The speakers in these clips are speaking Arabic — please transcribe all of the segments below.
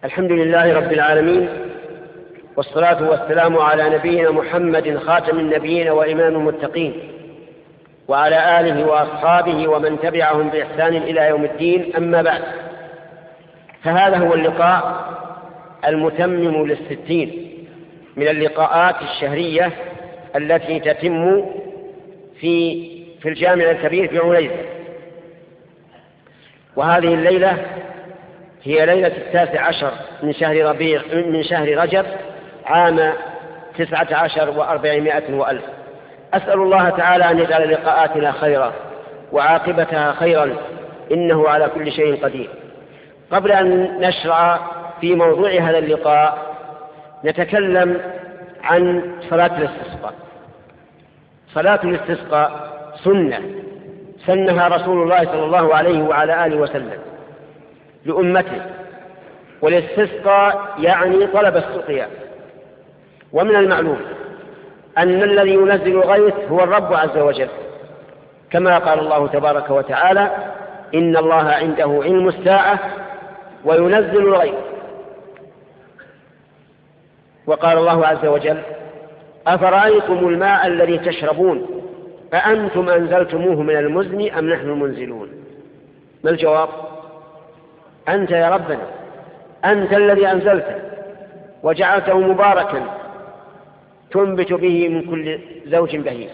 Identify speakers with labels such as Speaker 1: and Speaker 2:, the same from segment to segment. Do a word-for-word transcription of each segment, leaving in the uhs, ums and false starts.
Speaker 1: الحمد لله رب العالمين، والصلاة والسلام على نبينا محمد خاتم النبيين وإمام المتقين، وعلى آله وأصحابه ومن تبعهم بإحسان إلى يوم الدين. أما بعد، فهذا هو اللقاء المتمم للستين من اللقاءات الشهرية التي تتم في في الجامع الكبير في عنيزة. وهذه الليلة هي ليلة التاسع عشر من شهر ربيع من شهر رجب عام تسعة عشر وأربعمائة وألف. أسأل الله تعالى أن يجعل لقاءاتنا خيرا وعاقبتها خيرا، إنه على كل شيء قدير. قبل أن نشرع في موضوع هذا اللقاء نتكلم عن صلاة الاستسقاء. صلاة الاستسقاء سنة سنها رسول الله صلى الله عليه وعلى آله وسلم لأمته، والاستسقاء يعني طلب السقيا. ومن المعلوم أن الذي ينزل الغيث هو الرب عز وجل، كما قال الله تبارك وتعالى: إن الله عنده علم الساعة وينزل الغيث. وقال الله عز وجل: أفرأيتم الماء الذي تشربون أأنتم أنزلتموه من المزن أم نحن المنزلون؟ ما الجواب؟ أنت يا ربنا، أنت الذي أنزلته وجعلته مباركا تنبت به من كل زوج بهيج.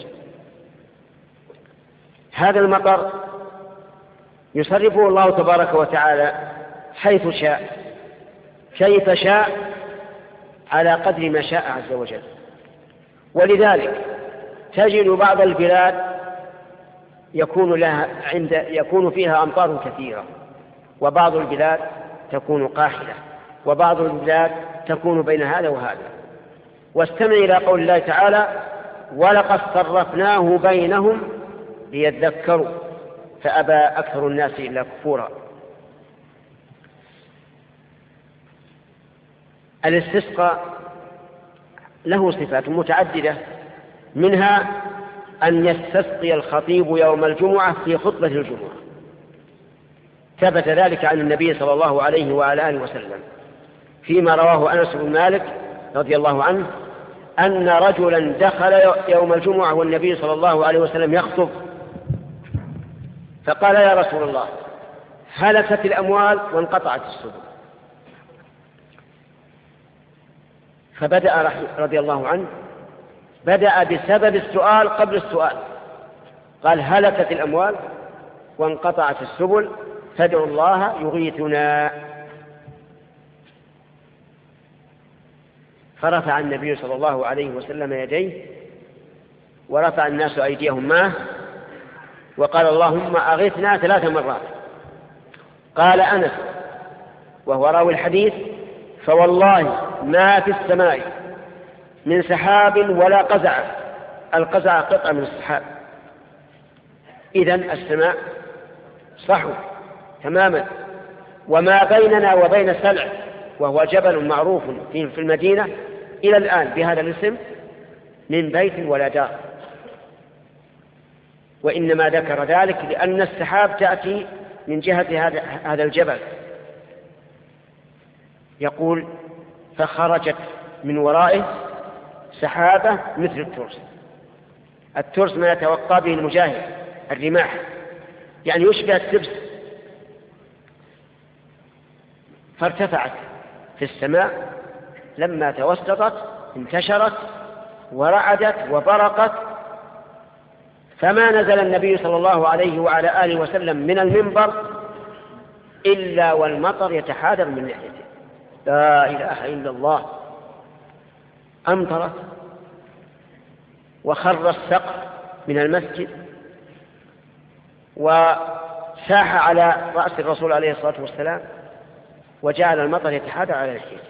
Speaker 1: هذا المطر يصرفه الله تبارك وتعالى حيث شاء كيف شاء على قدر ما شاء عز وجل. ولذلك تجد بعض البلاد يكون لها عند يكون فيها أمطار كثيرة، وبعض البلاد تكون قاحلة، وبعض البلاد تكون بين هذا وهذا. واستمع إلى قول الله تعالى: ولقد صرفناه بينهم ليذكروا فأبى أكثر الناس إلا كفورا. الاستسقاء له صفات متعددة، منها أن يستسقي الخطيب يوم الجمعة في خطبة الجمعة. ثبت ذلك عن النبي صلى الله عليه وعلى آله وسلم فيما رواه أنس بن مالك رضي الله عنه أن رجلا دخل يوم الجمعة والنبي صلى الله عليه وسلم يخطب، فقال: يا رسول الله، هلكت الأموال وانقطعت السبل. فبدأ رضي الله عنه بدأ بسبب السؤال قبل السؤال، قال: هلكت الأموال وانقطعت السبل فادعوا الله يغيثنا. فرفع النبي صلى الله عليه وسلم يديه، ورفع الناس أيديهم معه، وقال: اللهم أغثنا ثلاث مرات. قال أنس وهو راوي الحديث: فوالله ما في السماء من سحاب ولا قزع. القزع قطعة من السحاب. إذن السماء صحو تماما، وما بيننا وبين سلع وهو جبل معروف في المدينة إلى الآن بهذا الاسم من بيت ولا دار. وإنما ذكر ذلك لأن السحاب تأتي من جهة هذا هذا الجبل. يقول: فخرجت من ورائه سحابة مثل الترس. الترس ما يتوقع به المجاهد، الرماح، يعني يشبه السبس. فارتفعت في السماء، لما توسطت انتشرت ورعدت وبرقت، فما نزل النبي صلى الله عليه وعلى آله وسلم من المنبر إلا والمطر يتحادر من ناحيته. لا إله إلا الله. أمطرت وخر السقف من المسجد، وساح على رأس الرسول عليه الصلاة والسلام، وجعل المطر يتحادر على ناحيته.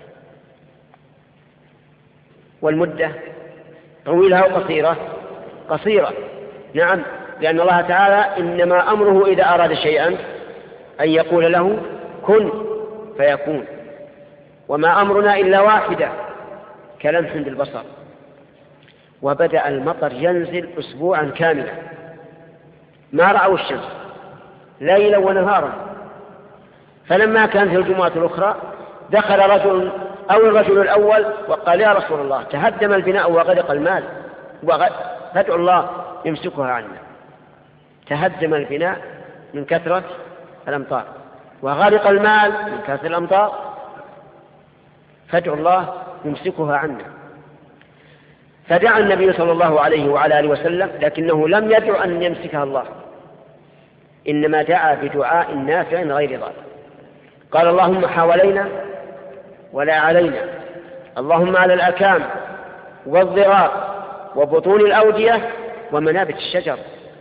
Speaker 1: والمدة طويلة أو قصيرة؟ قصيرة، نعم، لأن الله تعالى إنما أمره إذا أراد شيئا أن يقول له كن فيكون، وما أمرنا إلا واحدة كلمح بالبصر. وبدأ المطر ينزل أسبوعا كاملا، ما رأوا الشمس ليلا ونهارا. فلما كانت الجمعة الأخرى دخل رجل أو الرجل الأول وقال يا رسول الله تهدم البناء وغرق المال فادعوا الله يمسكها عنا. تهدم البناء من كثرة الأمطار وغرق المال من كثرة الأمطار فادعوا الله يمسكها عنا. فدعا النبي صلى الله عليه وعلى آله وسلم، لكنه لم يدع أن يمسكها الله، إنما دعا بدعاء نافع غير ضار. قال اللهم حوالينا ولا علينا، اللهم على الأكام والضرار وبطون الأودية ومنابت الشجر.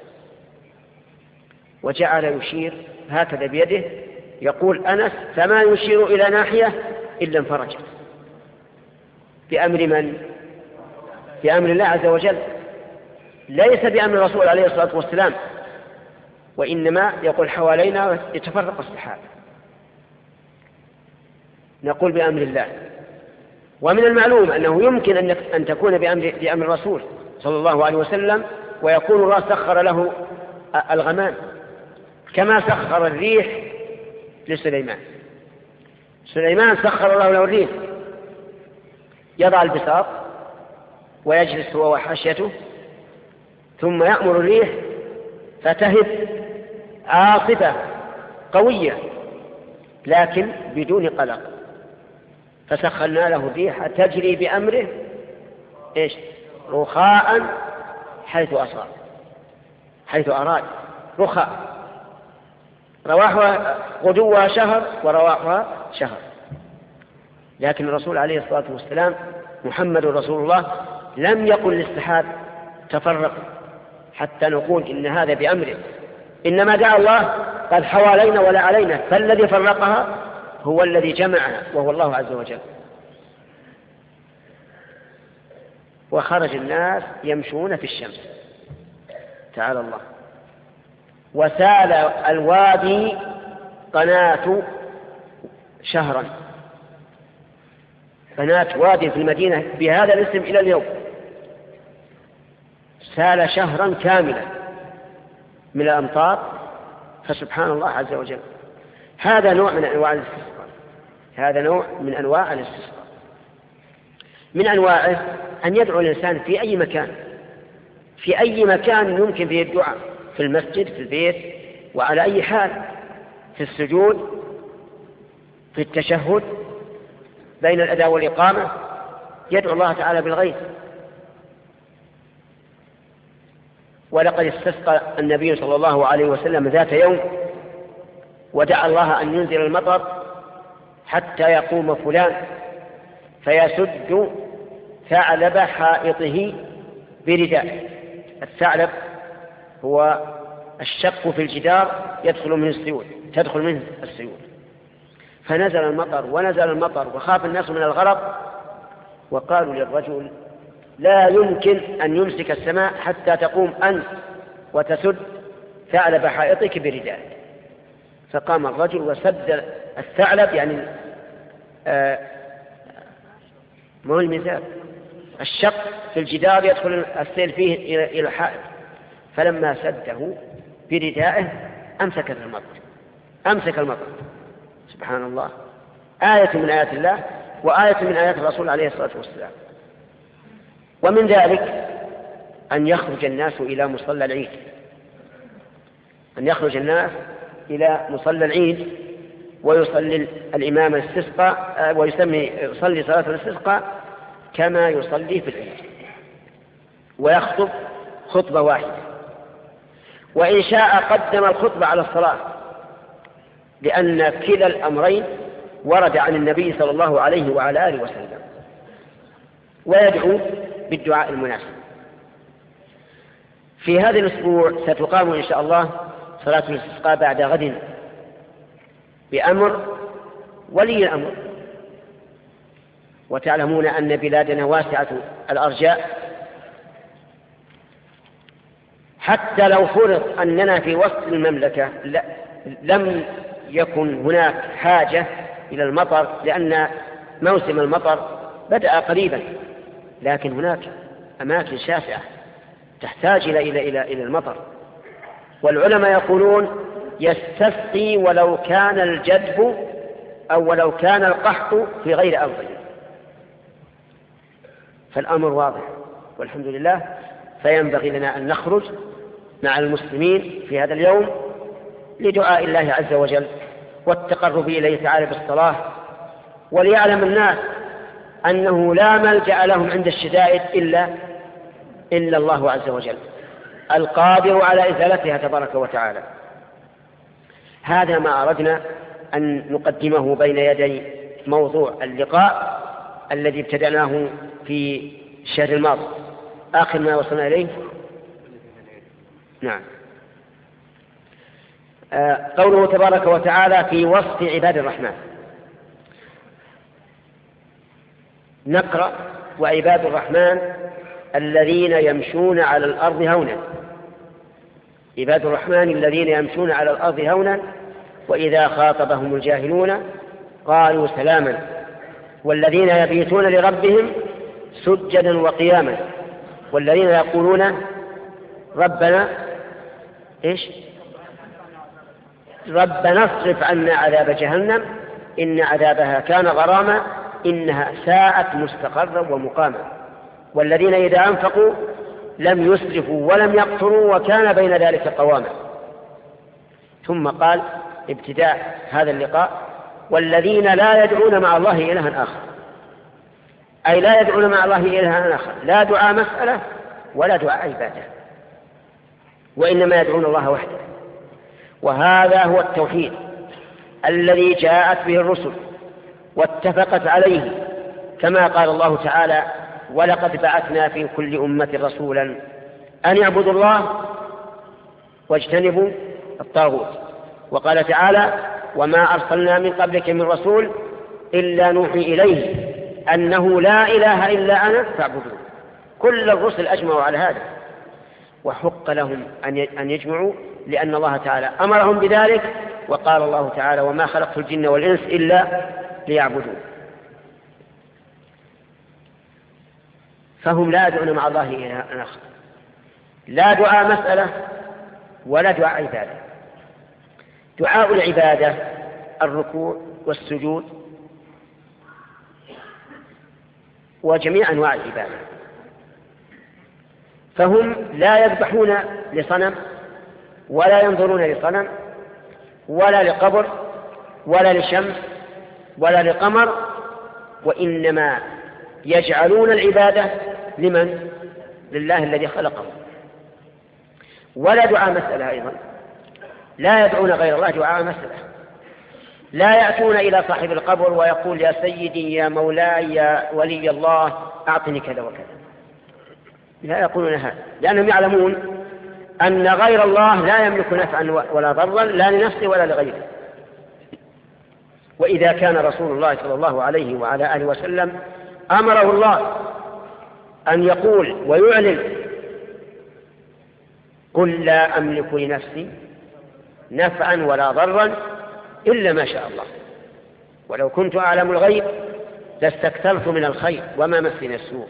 Speaker 1: وجعل يشير هكذا بيده، يقول أنس فما يشير إلى ناحية إلا انفرجت. بأمر من؟ بأمر الله عز وجل، ليس بأمر الرسول عليه الصلاة والسلام، وإنما يقول حوالينا يتفرق السحاب. نقول بأمر الله. ومن المعلوم أنه يمكن أن تكون بأمر, بأمر الرسول صلى الله عليه وسلم، ويكون الله سخر له الغمام كما سخر الريح لسليمان. سليمان سخر الله له الريح، يضع البساط ويجلس هو وحاشيته، ثم يأمر الريح فتهب عاصفة قوية لكن بدون قلق، فسخرنا له الريح تجري بأمره إيش؟ رخاء حيث أصاب، حيث أراد، رخاء، رواحها غدوها شهر ورواحها شهر. لكن الرسول عليه الصلاة والسلام محمد رسول الله لم يقل للسحاب تفرق حتى نقول إن هذا بأمره، إنما دعا الله قال حوالينا ولا علينا، فالذي فرقها هو الذي جمعها وهو الله عز وجل. وخرج الناس يمشون في الشمس، تعالى الله. وسال الوادي قناة شهرا، قناة وادي في المدينة بهذا الاسم إلى اليوم، سال شهرا كاملا من الأمطار، فسبحان الله عز وجل. هذا نوع من أنواع الاستسقاء، هذا نوع من أنواع الاستسقاء. من أنواعه أن يدعو الإنسان في أي مكان، في أي مكان يمكن فيه الدعاء، في المسجد، في البيت، وعلى أي حال، في السجود، في التشهد، بين الأداء والإقامة، يدعو الله تعالى بالغيث. ولقد استسقى النبي صلى الله عليه وسلم ذات يوم ودعا الله أن ينزل المطر حتى يقوم فلان فيسد ثعلب حائطه برداء. الثعلب هو الشق في الجدار يدخل منه السيول، تدخل منه السيول. فنزل المطر ونزل المطر وخاف الناس من الغرق، وقالوا للرجل لا يمكن أن يمسك السماء حتى تقوم أنت وتسد ثعلب حائطك برداء. فقام الرجل وسد الثعلب، يعني آه مو المزاد، الشق في الجدار يدخل السيل فيه إلى الحائط. فلما سده بردائه أمسكت المطر، أمسك المطر. سبحان الله، آية من آيات الله وآية من آيات الرسول عليه الصلاة والسلام. ومن ذلك أن يخرج الناس إلى مصلى العيد، أن يخرج الناس إلى مصلى العيد ويصلي الإمام الاستسقاء، ويسمي يصلي صلاة الاستسقاء كما يصلي في العيد، ويخطب خطبة واحدة، وإن شاء قدم الخطبة على الصلاة، لأن كلا الأمرين ورد عن النبي صلى الله عليه وعلى آله وسلم. ويدعو بالدعاء المناسب. في هذا الأسبوع ستقام إن شاء الله صلاة الاستسقاء بعد غد بأمر ولي الأمر. وتعلمون أن بلادنا واسعة الأرجاء، حتى لو فرض أننا في وسط المملكة لم يكن هناك حاجة إلى المطر، لأن موسم المطر بدأ قريبا، لكن هناك أماكن شاسعة تحتاج إلى إلى إلى إلى المطر. والعلماء يقولون يستسقي ولو كان الجدب أو ولو كان القحط في غير أرضهم. فالأمر واضح والحمد لله. فينبغي لنا أن نخرج مع المسلمين في هذا اليوم لدعاء الله عز وجل والتقرب إليه تعالى بالصلاة، وليعلم الناس أنه لا ملجأ لهم عند الشدائد إلا إلا الله عز وجل القادر على إزالتها تبارك وتعالى. هذا ما أردنا أن نقدمه بين يدي موضوع اللقاء الذي ابتدأناه في الشهر الماضي، آخر ما وصلنا إليه. نعم. آه قوله تبارك وتعالى في وصف عباد الرحمن. نقرأ: وعباد الرحمن الذين يمشون على الأرض هونا. عباد الرحمن الذين يمشون على الأرض هونا وإذا خاطبهم الجاهلون قالوا سلاما والذين يبيتون لربهم سجدا وقياما والذين يقولون ربنا إيش ربنا اصرف عنا عذاب جهنم إن عذابها كان غراما إنها ساءت مستقرا ومقاما والذين إذا أنفقوا لم يسرفوا ولم يقتروا وكان بين ذلك قواما. ثم قال ابتداء هذا اللقاء: والذين لا يدعون مع الله إلها آخر، أي لا يدعون مع الله إلها آخر، لا دعاء مسألة ولا دعاء عبادة، وإنما يدعون الله وحده. وهذا هو التوحيد الذي جاءت به الرسل واتفقت عليه، كما قال الله تعالى: ولقد بعثنا في كل أمة رسولا أن يعبدوا الله واجتنبوا الطاغوت. وقال تعالى: وما أرسلنا من قبلك من رسول إلا نوحي إليه أنه لا إله إلا أنا فاعبدون. كل الرسل أجمعوا على هذا، وحق لهم أن يجمعوا لأن الله تعالى أمرهم بذلك، وقال الله تعالى: وما خلقت الجن والإنس إلا ليعبدون. فهم لا يدعون مع الله إلها آخر، لا دعاء مسألة ولا دعاء عبادة. دعاء العبادة الركوع والسجود وجميع أنواع العبادة. فهم لا يذبحون لصنم ولا ينظرون لصنم ولا لقبر ولا لشمس ولا لقمر، وإنما يجعلون العبادة لمن؟ لله الذي خلقهم. ولا دعاء مسألة أيضا، لا يدعون غير الله دعاء مسألة، لا يأتون إلى صاحب القبر ويقول: يا سيدي يا مولاي يا ولي الله أعطني كذا وكذا، لا يقولون هذا، لأنهم يعلمون أن غير الله لا يملك نفعا ولا ضرا لا لنفسه ولا لغيره. وإذا كان رسول الله صلى الله عليه وعلى آله وسلم أمره الله أن يقول ويعلن: قل لا أملك لنفسي نفعا ولا ضرا إلا ما شاء الله ولو كنت أعلم الغيب لاستكثرت من الخير وما مسني السوء.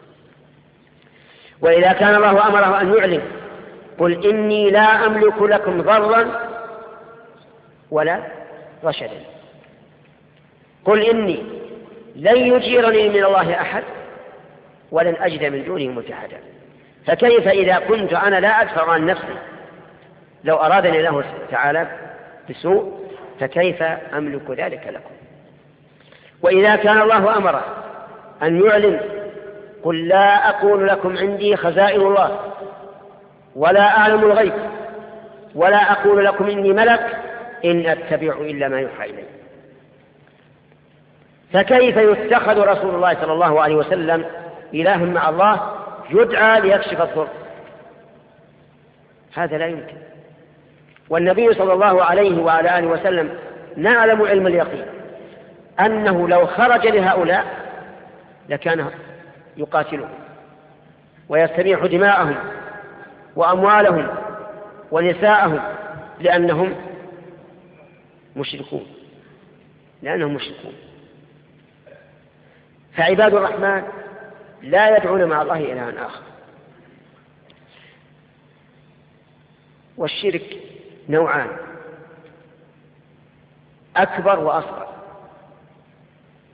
Speaker 1: وإذا كان الله أمره أن يعلن: قل إني لا أملك لكم ضرا ولا رشدا، قل إني لن يجيرني من الله أحد ولن أجد من دونه ملتحدا. فكيف إذا كنت أنا لا أدفع عن نفسي لو أرادني الله تعالى بسوء، فكيف أملك ذلك لكم؟ وإذا كان الله أمره أن يعلن: قل لا أقول لكم عندي خزائن الله ولا أعلم الغيب ولا أقول لكم إني ملك إن أتبع إلا ما يوحى إلي، فكيف يتخذ رسول الله صلى الله عليه وسلم إله مع الله يدعى ليكشف الضر؟ هذا لا يمكن. والنبي صلى الله عليه وعلى آله وسلم نعلم علم اليقين أنه لو خرج لهؤلاء لكان يقاتلهم ويستبيح دماءهم وأموالهم ونساءهم لأنهم مشركون لأنهم مشركون. فعباد الرحمن لا يدعون مع الله إلها آخر. والشرك نوعان: أكبر وأصغر.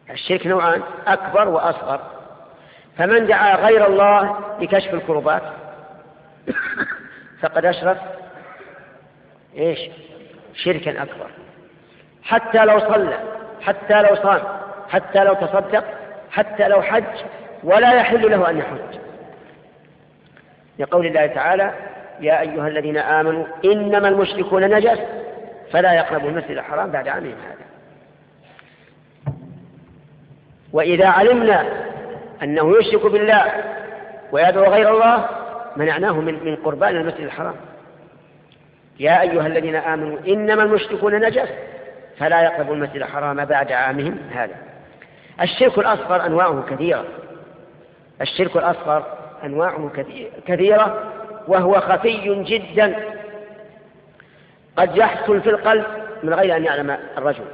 Speaker 1: الشرك نوعان: أكبر وأصغر. فمن دعا غير الله لكشف الكربات فقد أشرك إيش؟ شركا أكبر. حتى لو صلى، حتى لو صام، حتى لو تصدق، حتى لو حج، ولا يحل له أن يحج، لقول الله تعالى: يا أيها الذين آمنوا إنما المشركون نجس فلا يقربوا المسجد الحرام بعد عامهم هذا. وإذا علمنا أنه يشرك بالله ويدعو غير الله منعناه من من قربان المسجد الحرام. يا أيها الذين آمنوا إنما المشركون نجس فلا يقربوا المسجد الحرام بعد عامهم هذا. الشرك الأصغر أنواعه كثيرة، الشرك الأصغر أنواعه كثيرة وهو خفي جدا، قد يحصل في القلب من غير أن يعلم الرجل.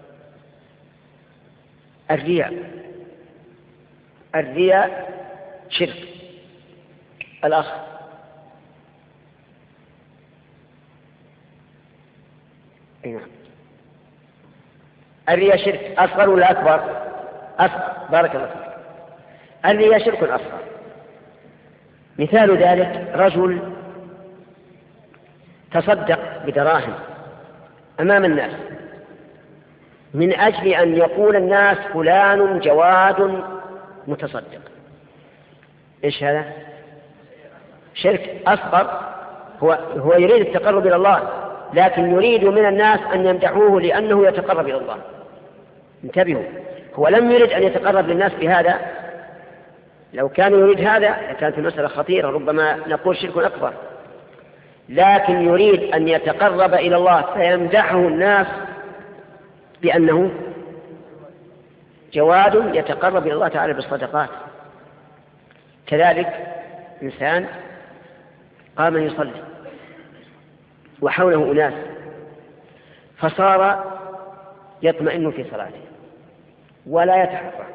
Speaker 1: الرياء، الرياء شرك الأصغر. نعم، الرياء شرك أصغر ولا أكبر؟ أصغر. بارك الله فيك. الرياء شرك أصغر. مثال ذلك: رجل تصدق بدراهم أمام الناس من أجل أن يقول الناس فلان جواد متصدق. إيش هذا؟ شرك أصغر. هو, هو يريد التقرب إلى الله، لكن يريد من الناس أن يمدحوه لأنه يتقرب إلى الله. انتبهوا، هو لم يرد أن يتقرب للناس بهذا. لو كان يريد هذا لكانت المسألة خطيرة، ربما نقول شرك أكبر. لكن يريد أن يتقرب إلى الله فيمدحه الناس بأنه جواد يتقرب إلى الله تعالى بالصدقات. كذلك إنسان قام يصلي وحوله أناس فصار يطمئن في صلاته ولا يتحرك،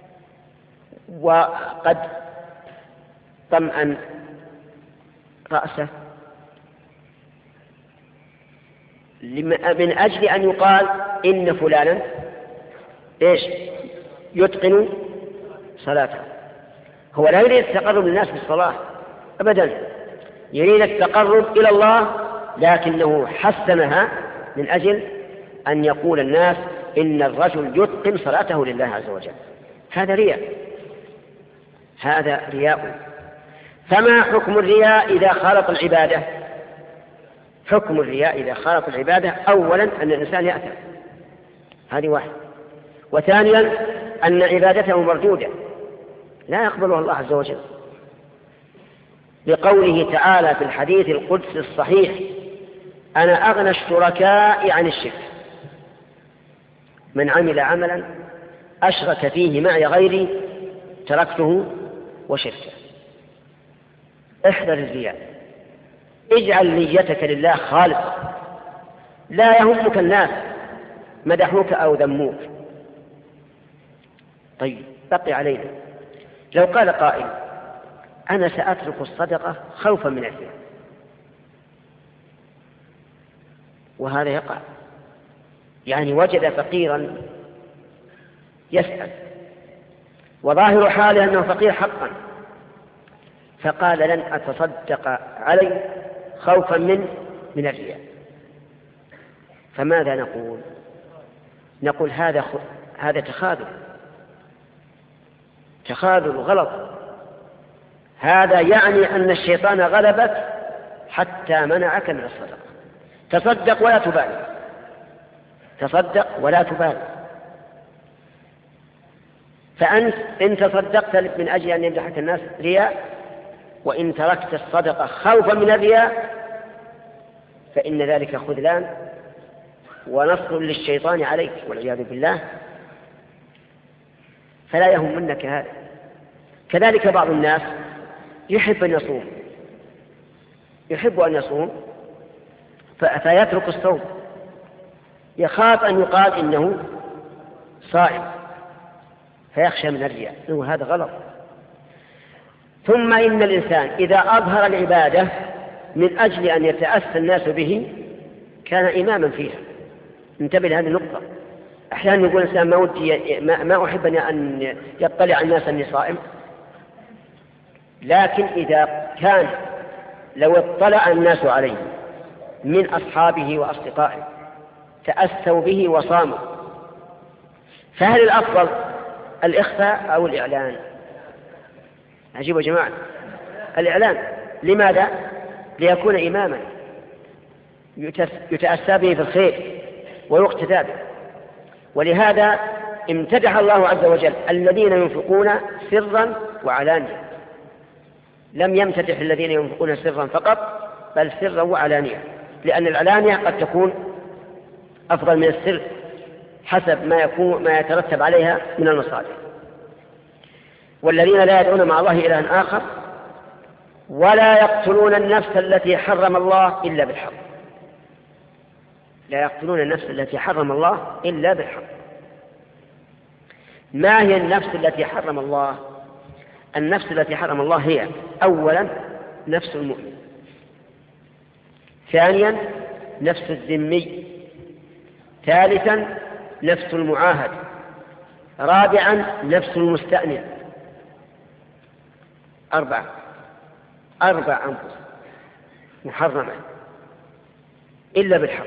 Speaker 1: وقد طمأن رأسه من أجل أن يقال إن فلانا إيش يتقن صلاته. هو لا يريد التقرب للناس بالصلاة أبدا، يريد التقرب إلى الله، لكنه حسنها من أجل أن يقول الناس إن الرجل يتقن صلاته لله عز وجل. هذا رياء، هذا رياء. فما حكم الرياء إذا خالط العبادة؟ حكم الرياء إذا خالط العبادة: أولا أن الإنسان يأثم، هذه واحد. وثانيا أن عبادته مردودة لا يقبلها الله عز وجل، لقوله تعالى في الحديث القدسي الصحيح: أنا أغنى الشركاء عن الشرك، من عمل عملا أشرك فيه معي غيري تركته وشركه. احذر الرياء، اجعل نيتك لله خالصة، لا يهمك الناس مدحوك أو ذموك. طيب، بقي علينا لو قال قائل: أنا سأترك الصدقة خوفا من الرياء، وهذا يقع، يعني وجد فقيرا يسأل وظاهر حاله أنه فقير حقا، فقال: لن أتصدق عليه خوفا من من الرياء. فماذا نقول؟ نقول هذا خ... هذا تخاذل، تخاذل غلط. هذا يعني أن الشيطان غلبك حتى منعك من الصدقة. تصدق ولا تبالي، تصدق ولا تبالي. فأنت إن تصدقت من أجل أن يمدحك الناس رياء، وإن تركت الصدقة خوفا من الرياء فإن ذلك خذلان ونصر للشيطان عليك والعياذ بالله، فلا يهمنك هذا. كذلك بعض الناس يحب أن يصوم، يحب أن يصوم فيترك الصوم، يخاف أن يقال إنه صائم فيخشى من الرياء، وهذا غلط. ثم إن الإنسان إذا أظهر العبادة من أجل أن يتأسى الناس به كان إماما فيها. انتبه لهذه النقطة، أحيانا يقول الإنسان ما ودي ما أحب أن يطلع الناس أني صائم، لكن إذا كان لو اطلع الناس عليه من أصحابه وأصدقائه تأسوا به وصاموا، فهل الأفضل الإخفاء أو الإعلان؟ عجيب يا جماعة، الإعلان. لماذا؟ ليكون إماما يتأسى به في الخير ويقتدى به. ولهذا امتدح الله عز وجل الذين ينفقون سرا وعلانية، لم يمتدح الذين ينفقون سرا فقط، بل سرا وعلانية، لأن العلانية قد تكون أفضل من السر حسب ما يكون ما يترتب عليها من المصالح. والذين لا يدعون مع الله إلها آخر ولا يقتلون النفس التي حرم الله إلا بالحق. لا يقتلون النفس التي حرم الله إلا بالحق. ما هي النفس التي حرم الله؟ النفس التي حرم الله هي أولا نفس المؤمن، ثانيا نفس الذمي، ثالثا نفس المعاهد، رابعا نفس المستأنف. أربعة أربع أنفس محرمة إلا بالحق.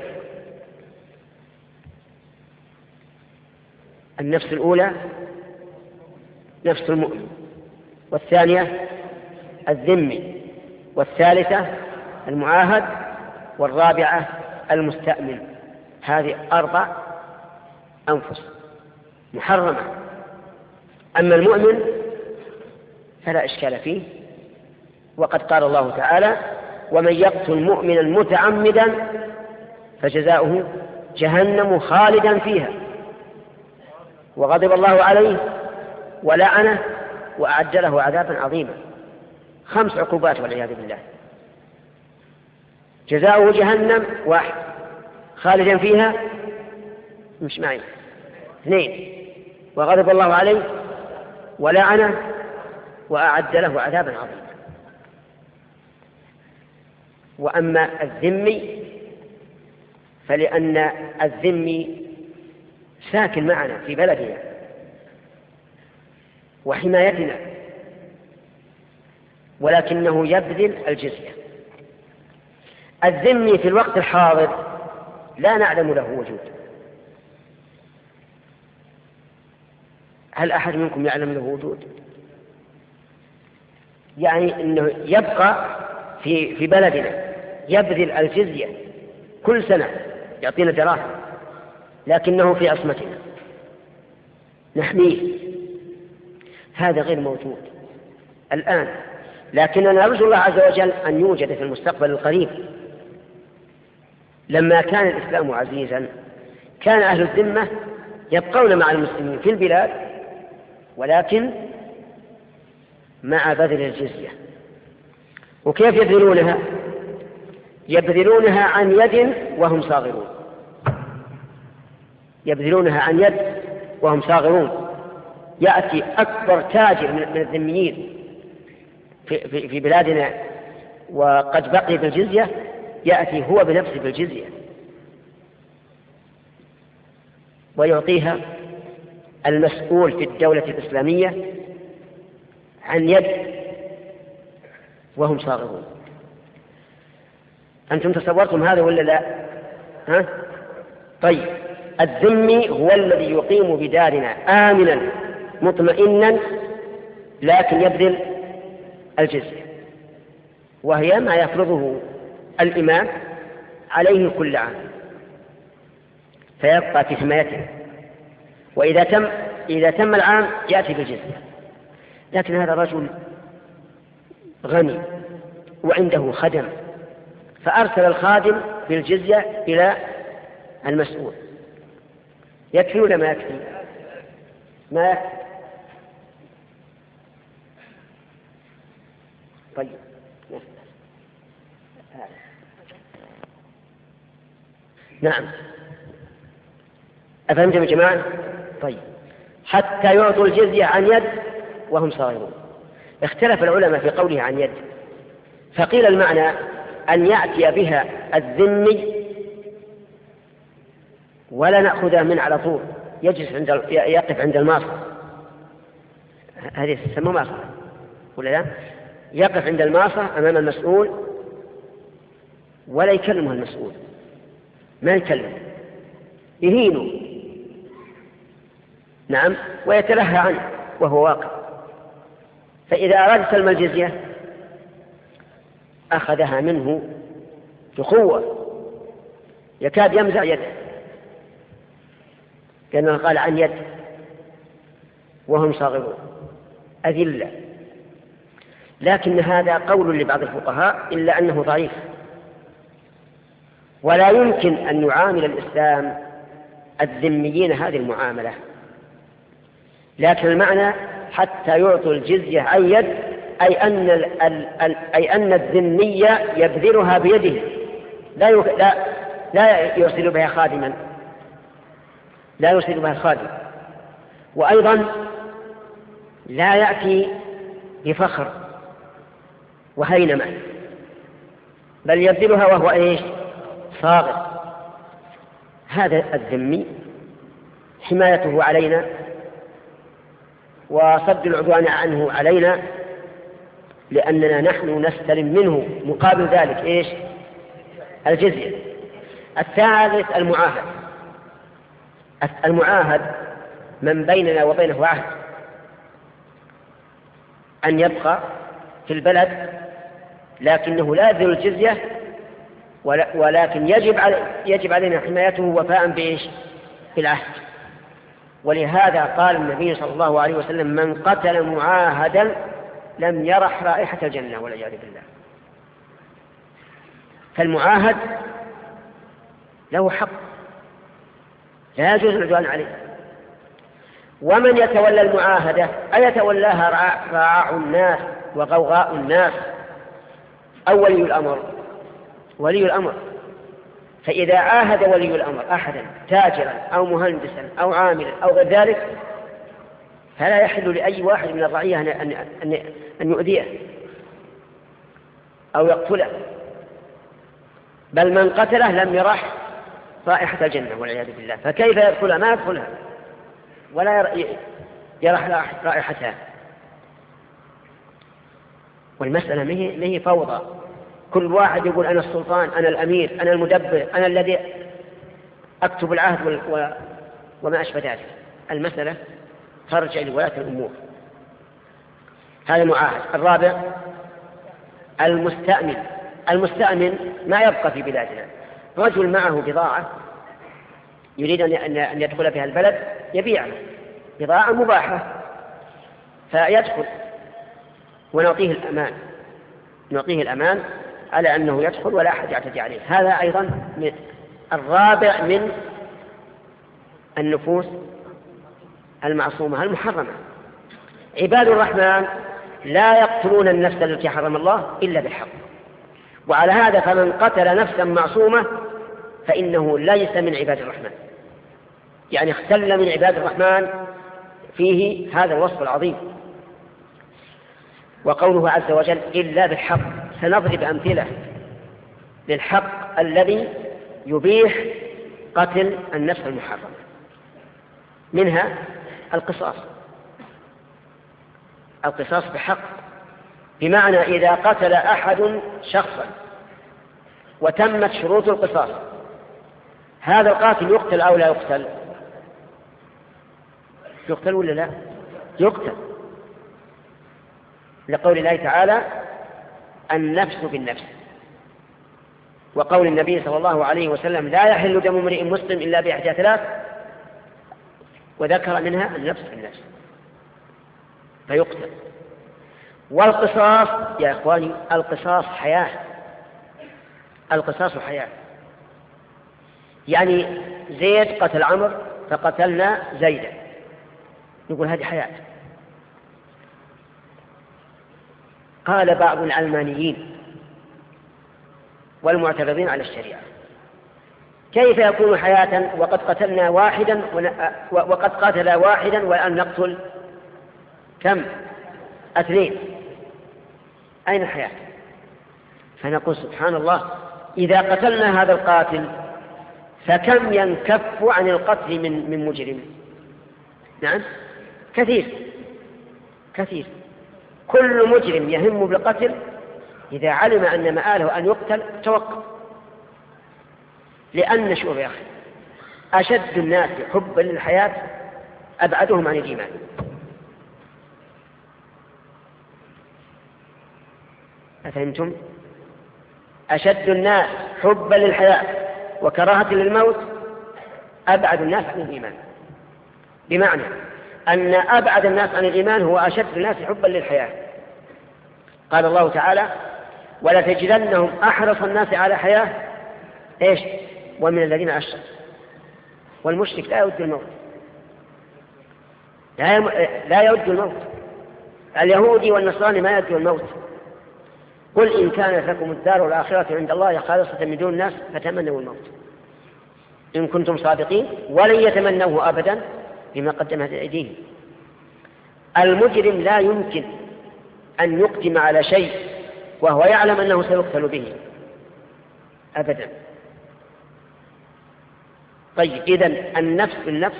Speaker 1: النفس الأولى نفس المؤمن، والثانية الذمي، والثالثة المعاهد، والرابعة المستأمن. هذه أربع أنفس محرمة. أما المؤمن فلا إشكال فيه، وقد قال الله تعالى: ومن يقتل مؤمنا متعمدا فجزاؤه جهنم خالدا فيها وغضب الله عليه ولعنه وأعد له عذابا عظيما. خمس عقوبات والعياذ بالله. جزاؤه جهنم واحد، خالدا فيها مش معي اثنين، وغضب الله عليه ولعنه وأعد له عذابا عظيما. وأما الذمي فلأن الذمي ساكن معنا في بلدنا وحمايتنا، ولكنه يبذل الجزية. الذمي في الوقت الحاضر لا نعلم له وجود. هل أحد منكم يعلم له وجود؟ يعني أنه يبقى في في بلدنا يبذل الجزية كل سنة يعطينا دراهم، لكنه في عصمتنا نحميه. هذا غير موجود الآن، لكننا نرجو الله عز وجل أن يوجد في المستقبل القريب. لما كان الإسلام عزيزا كان أهل الذمة يبقون مع المسلمين في البلاد، ولكن مع بذل الجزية. وكيف يبذلونها؟ يبذلونها عن يد وهم صاغرون. يبذلونها عن يد وهم صاغرون. يأتي أكبر تاجر من الذميين في, في, في بلادنا وقد بقي بالجزية، يأتي هو بنفسه بالجزية ويعطيها المسؤول في الدولة الإسلامية عن يد وهم صاغرون. أنتم تصورتم هذا ولا لا؟ ها؟ طيب، الذمي هو الذي يقيم بدارنا آمنا مطمئنا لكن يبذل الجزية، وهي ما يفرضه الإمام عليه كل عام، فيبقى في حمايته، وإذا تم إذا تم العام يأتي بالجزية. لكن هذا رجل غني وعنده خدم، فأرسل الخادم بالجزية إلى المسؤول. يكفي ولا ما يكفي؟ ما يكفي. طيب، نعم، أفهمتم يا جماعة؟ طيب، حتى يعطوا الجزية عن يد وهم صاغرون. اختلف العلماء في قوله عن يد، فقيل المعنى أن يأتي بها الذمي ولا نأخذها من على طول، يجلس عند يقف عند الماصرة، هذه تسمى ماصرة ولا لا؟ يقف عند الماصرة أمام المسؤول ولا يكلمه المسؤول، ما يكلم، يهينه، نعم، ويتلهى عنه وهو واقع. فإذا أراد سلم الجزية أخذها منه بقوة يكاد يمزع يده، لأنه قال عن يد وهم صاغرون أذلة. لكن هذا قول لبعض الفقهاء إلا أنه ضعيف، ولا يمكن أن يعامل الإسلام الذميين هذه المعاملة، لكن المعنى حتى يعطوا الجزية عن يد، أي أن, ال ال أي أن الذمي يبذلها بيده، لا, لا, لا يرسل بها خادما، لا يرسل بها خادم، وأيضا لا يأتي بفخر وهينمة، بل يبذلها وهو إيش؟ صاغر. هذا الذمي حمايته علينا وصد العدوان عنه علينا، لأننا نحن نستلم منه مقابل ذلك إيش؟ الجزية. الثالث المعاهد. المعاهد من بيننا وبينه عهد أن يبقى في البلد، لكنه لا يبذل الجزية، ولكن يجب يجب علينا حمايته وفاء بإيش؟ بالعهد. ولهذا قال النبي صلى الله عليه وسلم: من قتل معاهدا لم يرح رائحة الجنة والعياذ بالله. فالمعاهد له حق لا يجوز العدوان عليه. ومن يتولى المعاهدة أيتولاها رعاع الناس وغوغاء الناس أو ولي الأمر؟ ولي الأمر. فإذا عاهد ولي الأمر أحدا تاجرا أو مهندسا أو عاملا أو غير ذلك فلا يحل لأي واحد من الرعية أن, أن, أن يؤذيه أو يقتله، بل من قتله لم يرح رائحة الجنة والعياذ بالله. فكيف يدخلها؟ ما يدخلها ولا يرح رائحتها. والمسألة ما هي فوضى، كل واحد يقول أنا السلطان، أنا الأمير، أنا المدبر، أنا الذي أكتب العهد وما أشبه ذلك. المسألة ترجع لولاة الأمور. هذا معاهد. الرابع المستأمن. المستأمن ما يبقى في بلادنا، رجل معه بضاعة يريد أن يدخل بها البلد، يبيعها بضاعة مباحة، فيدخل ونعطيه الأمان، نعطيه الأمان على أنه يدخل ولا أحد يعتدي عليه. هذا أيضا من الرابع من النفوس المعصومة المحرمة. عباد الرحمن لا يقتلون النفس التي حرم الله إلا بالحق، وعلى هذا فمن قتل نفسا معصومة فإنه ليس من عباد الرحمن، يعني اختل من عباد الرحمن، فيه هذا الوصف العظيم. وقوله عز وجل إلا بالحق، سنضرب أمثلة للحق الذي يبيح قتل النفس المحرمة، منها القصاص. القصاص بحق، بمعنى إذا قتل أحد شخصا وتمت شروط القصاص، هذا القاتل يقتل أو لا يقتل؟ يقتل ولا لا؟ يقتل، لقول الله تعالى النفس بالنفس، وقول النبي صلى الله عليه وسلم لا يحل دم امرئ مسلم إلا بإحدى ثلاث، وذكر منها النفس بالنفس فيقتل. والقصاص يا إخواني، القصاص حياة، القصاص حياة. يعني زيد قتل عمرو فقتلنا زيدا، نقول هذه حياة. قال بعض العلمانيين والمعترضين على الشريعة: كيف يكون حياة وقد قتلنا واحدا وقد قتل واحدا والآن نقتل كم؟ اثنين، أين الحياة؟ فنقول سبحان الله، إذا قتلنا هذا القاتل فكم ينكف عن القتل من من مجرم؟ نعم كثير كثير. كل مجرم يهم بالقتل إذا علم أن مآله أن يقتل توقف. لأن شوف يا أخي، أشد الناس حبا للحياة أبعدهم عن الإيمان. أفهمتم؟ أشد الناس حبا للحياة وكراهة للموت أبعد الناس عن الإيمان، بمعنى أن أبعد الناس عن الإيمان هو أشد الناس حبا للحياة. قال الله تعالى: ولتجدنهم أحرص الناس على حياة إيش؟ ومن الذين أشركوا. والمشرك لا يود الموت، لا, يم... لا يود الموت. اليهودي والنصراني ما يود الموت. قل إن كانت لكم الدار الآخرة عند الله خالصة من دون الناس فتمنوا الموت إن كنتم صادقين ولن يتمنوه أبدا بما قدمت أيديهم. المجرم لا يمكن أن يقدم على شيء وهو يعلم أنه سيقتل به أبدا. طيب، إذن النفس بالنفس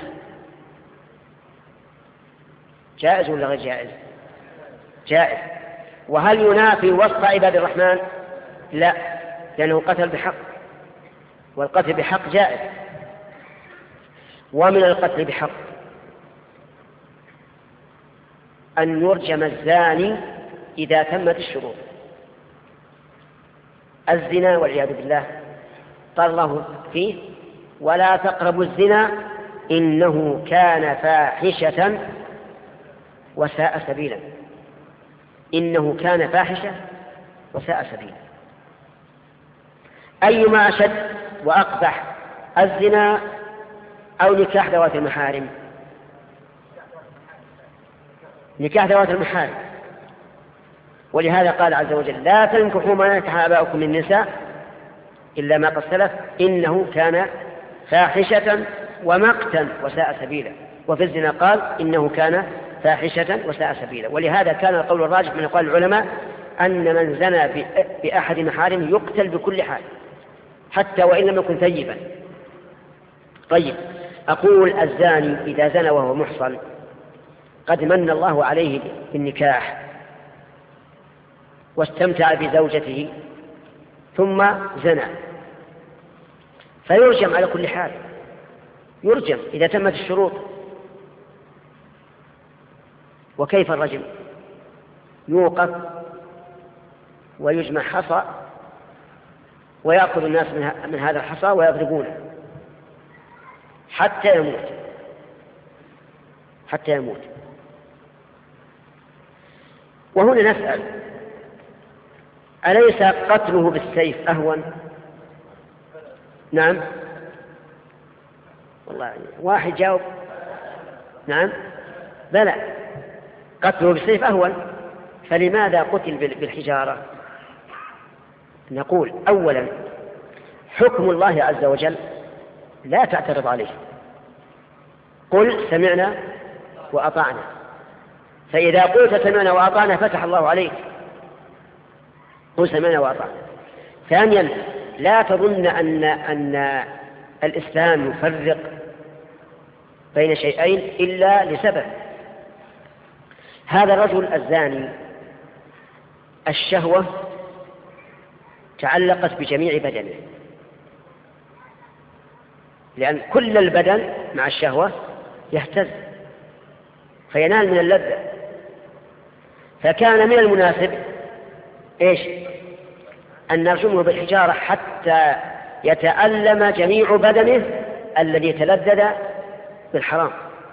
Speaker 1: جائز ولا غير جائز؟ جائز. وهل ينافي وصف عباد الرحمن؟ لا، لأنه قتل بحق، والقتل بحق جائز. ومن القتل بحق أن يرجم الزاني إذا تمت الشروط. الزنا والعياذ بالله قال الله فيه: ولا تقربوا الزنا إنه كان فاحشة وساء سبيلا. إنه كان فاحشة وساء سبيلا. أيما أشد وأقبح، الزنا أو نكاح ذوات المحارم؟ نكاح ذوات المحارم. ولهذا قال عز وجل: لا تنكحوا ما نكح آباؤكم من النساء إلا ما قد سلف إنه كان فاحشة ومقتا وساء سبيلا. وفي الزنا قال: إنه كان فاحشة وساء سبيلا. ولهذا كان القول الراجح من أقوال العلماء أن من زنى بأحد محارمه يقتل بكل حال حتى وإن لم يكن ثيبا. طيب، أقول الزاني إذا زنى وهو محصن قد من الله عليه بالنكاح واستمتع بزوجته ثم زنى، فيرجم على كل حال، يرجم إذا تمت الشروط. وكيف الرجم؟ يوقف ويجمع حصى ويأخذ الناس من هذا الحصى ويضربونه حتى يموت حتى يموت. وهنا نسأل: أليس قتله بالسيف أهون؟ نعم. والله واحد جاوب نعم. بلى، قتله بالسيف أهون. فلماذا قتل بالحجارة؟ نقول: أولا، حكم الله عز وجل لا تعترض عليه. قل سمعنا وأطعنا، فإذا قلت سمعنا وأطعنا فتح الله عليك. قل سمعنا وأطعنا. ثانيا، لا تظن أن أن الإسلام يفرق بين شيئين إلا لسبب. هذا الرجل الزاني الشهوة تعلقت بجميع بدنه، لأن كل البدن مع الشهوة يهتز فينال من اللذة. فكان من المناسب إيش؟ أن نرجمه بالحجارة حتى يتألم جميع بدنه الذي يتلذذ بالحرام.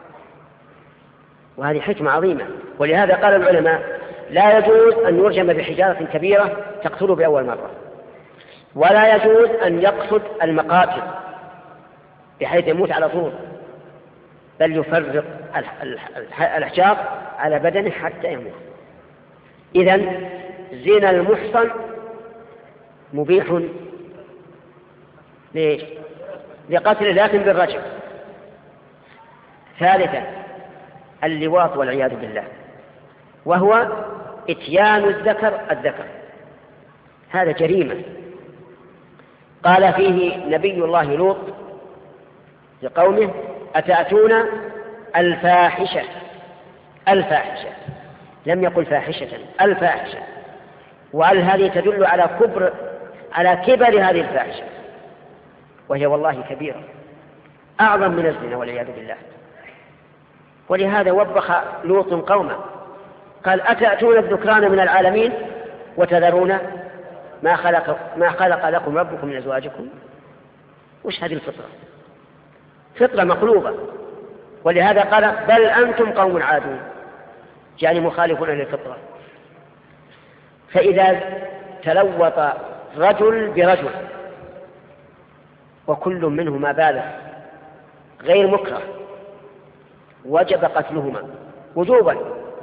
Speaker 1: وهذه حكمة عظيمة. ولهذا قال العلماء: لا يجوز أن يرجم بحجارة كبيرة تقتله بأول مرة، ولا يجوز أن يقصد المقاتل بحيث يموت على طول، بل يفرق الأحجار على بدنه حتى يموت. إذن زنا المحصن مبيح ليش؟ لقتل لكن بالرجم. ثالثا، اللواط والعياذ بالله، وهو إتيان الذكر الذكر. هذا جريمة قال فيه نبي الله لوط لقومه: أتأتون الفاحشة، الفاحشة، لم يقل فاحشة، الفاحشة. وهل هذه تدل على كبر على كبر هذه الفاحشة، وهي والله كبيرة أعظم من الزنا والعياذ بالله. ولهذا وبخ لوط قومه قال أتأتون الذكران من العالمين وتذرون ما خلق, ما خلق لكم ربكم من أزواجكم. وش هذه الفطرة؟ فطرة مقلوبة. ولهذا قال بل أنتم قوم عادون، يعني مخالفون للفطرة. فإذا تلوط رجل برجل وكل منهما بالغ غير مكره وجب قتلهما وجوبا،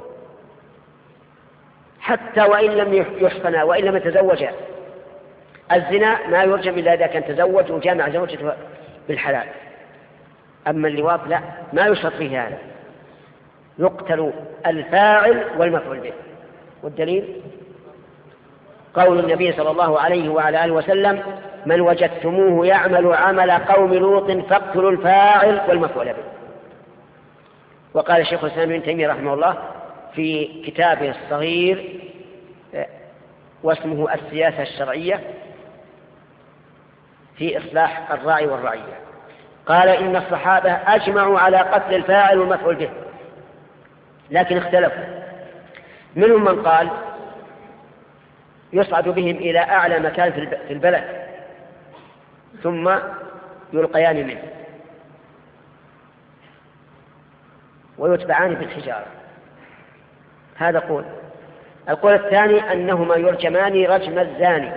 Speaker 1: حتى وإن لم يحصنا وإن لم يتزوجا. الزنا ما يرجم إلا إذا كان تزوج وجامع زوجته بالحلال. أما اللواط لا، ما يشرط فيه هذا، يقتل الفاعل والمفعول به. والدليل قول النبي صلى الله عليه وعلى آله وسلم من وجدتموه يعمل عمل قوم لوط فاقتلوا الفاعل والمفعول به. وقال الشيخ الإسلام ابن تيمية رحمه الله في كتابه الصغير واسمه السياسة الشرعية في إصلاح الراعي والرعية، قال إن الصحابة أجمعوا على قتل الفاعل والمفعول به، لكن اختلفوا. منهم من قال يصعد بهم إلى أعلى مكان في البلد ثم يلقيان منه ويتبعان بالحجارة، هذا قول. القول الثاني أنهما يرجمان رجم الزاني.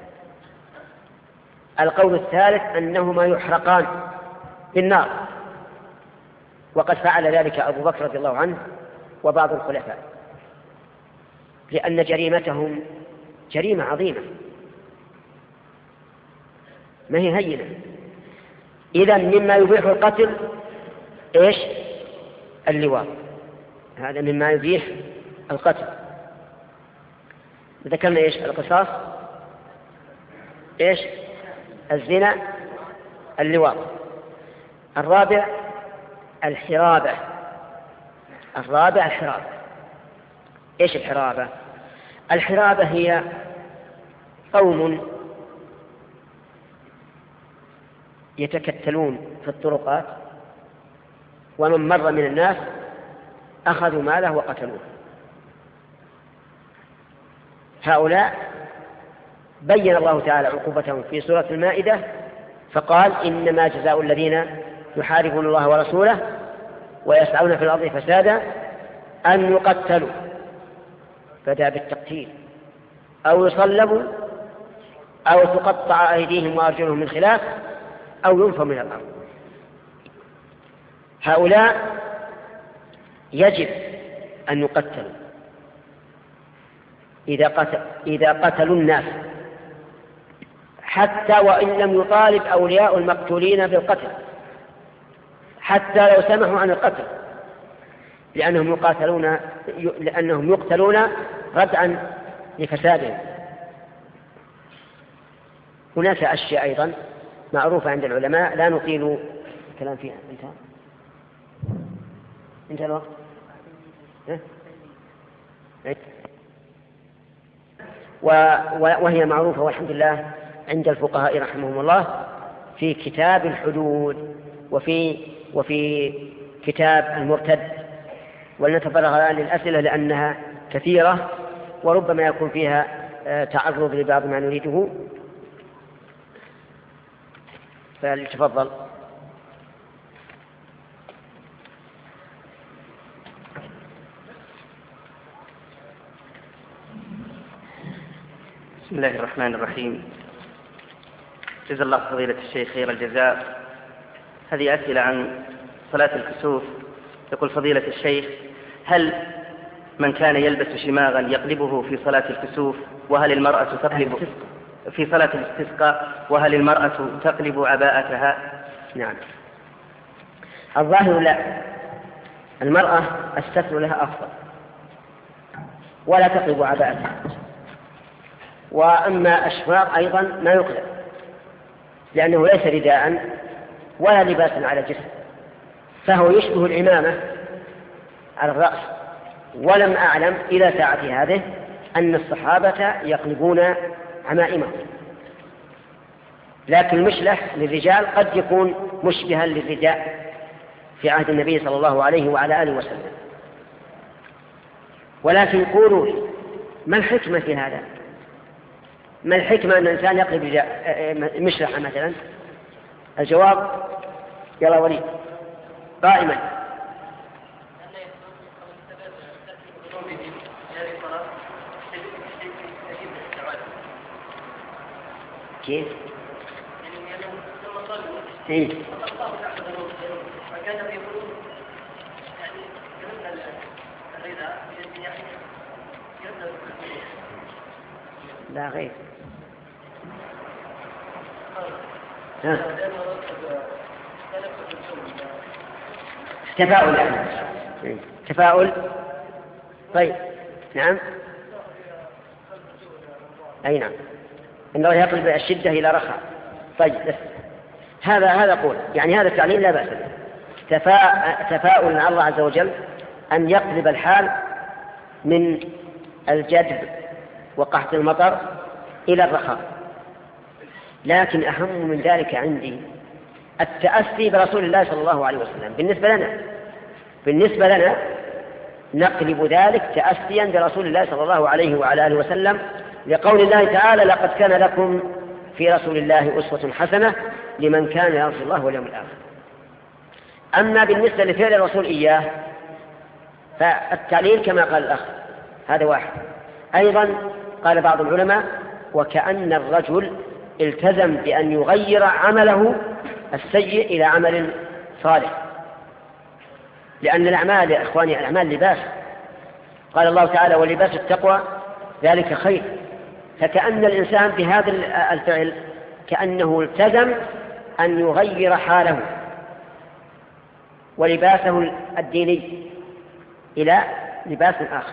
Speaker 1: القول الثالث أنهما يحرقان بالنار، وقد فعل ذلك أبو بكر رضي الله عنه وبعض الخلفاء، لأن جريمتهم جريمة عظيمة ما هي هينة. إذن مما يبيح القتل إيش؟ اللواط، هذا مما يبيح القتل. ذكرنا إيش؟ القصاص، إيش؟ الزنا، اللواط. الرابع الحرابة. الرابع الحرابة. إيش الحرابة؟ الحرابة هي قوم يتكتلون في الطرقات ومن مر من الناس أخذوا ماله وقتلوه. هؤلاء بين الله تعالى عقوبتهم في سورة المائدة فقال إنما جزاء الذين يحاربون الله ورسوله ويسعون في الأرض فسادا أن يقتلوا، بدأ بالتقتيل، أو يصلبوا، أو تقطع أيديهم وأرجلهم من خلاف، أو ينفوا من الأرض. هؤلاء يجب أن يقتلوا إذا قتل إذا قتلوا الناس، حتى وإن لم يطالب أولياء المقتولين بالقتل، حتى لو سمحوا عن القتل، لأنهم يقاتلون لأنهم يقتلون ردعا لفسادهم. هناك أشياء أيضا معروفة عند العلماء لا نطيل الكلام فيها. انتهى انتهى الوقت. وهي معروفة والحمد لله عند الفقهاء رحمهم الله في كتاب الحدود وفي وفي كتاب المرتد. ولنتفرغ الآن للأسئلة لأنها كثيرة وربما يكون فيها تعرض لبعض ما نريده، فلتفضل.
Speaker 2: بسم الله الرحمن الرحيم. جزا الله فضيلة الشيخ خير الجزاء. هذه أسئلة عن صلاة الكسوف. يقول فضيلة الشيخ: هل من كان يلبس شماغا يقلبه في صلاة الكسوف، وهل المرأة تقلب في صلاة الاستسقاء، وهل المرأة تقلب عباءتها؟
Speaker 1: نعم، الظاهر لا، المرأة الستر لها أفضل ولا تقلب عباءتها. وأما الشماغ أيضا ما يقلب، لأنه ليس رداء ولا لباس على جسم، فهو يشبه العمامة على الرأس. ولم أعلم إلى ساعة هذه أن الصحابة يقلبون عمائمهم، لكن المشلة للرجال قد يكون مشبها للرداء في عهد النبي صلى الله عليه وعلى آله وسلم. ولكن قولوا لي ما الحكمة في هذا؟ ما الحكمة أن الإنسان يقلب مشلحة مثلا؟ الجواب يلا وليد قائما. كيف؟ إيه؟ لا غير. ها. تفاؤل يعني. تفاؤل. طيب نعم. أي نعم. إنه يقلب الشدة إلى رخاء. طيب هذا هذا قول يعني هذا التعليل لا بأس به. تفاء تفاؤل مع الله عز وجل أن يقلب الحال من الجدب وقحط المطر إلى الرخاء. لكن أهم من ذلك عندي التأسي برسول الله صلى الله عليه وسلم. بالنسبة لنا بالنسبة لنا نقلب ذلك تأسيا برسول الله صلى الله عليه وعلى آله وسلم، لقول الله تعالى: لقد كان لكم في رسول الله أسوة حسنة لمن كان يرجو الله واليوم الآخر. أما بالنسبة لفعل الرسول إياه فالتعليل كما قال الأخ هذا واحد. أيضا قال بعض العلماء: وكأن الرجل التزم بأن يغير عمله السيء إلى عمل صالح، لأن الأعمال يا إخواني الأعمال لباس. قال الله تعالى: ولباس التقوى ذلك خير. فكأن الإنسان بهذا الفعل كأنه التزم أن يغير حاله ولباسه الديني إلى لباس آخر.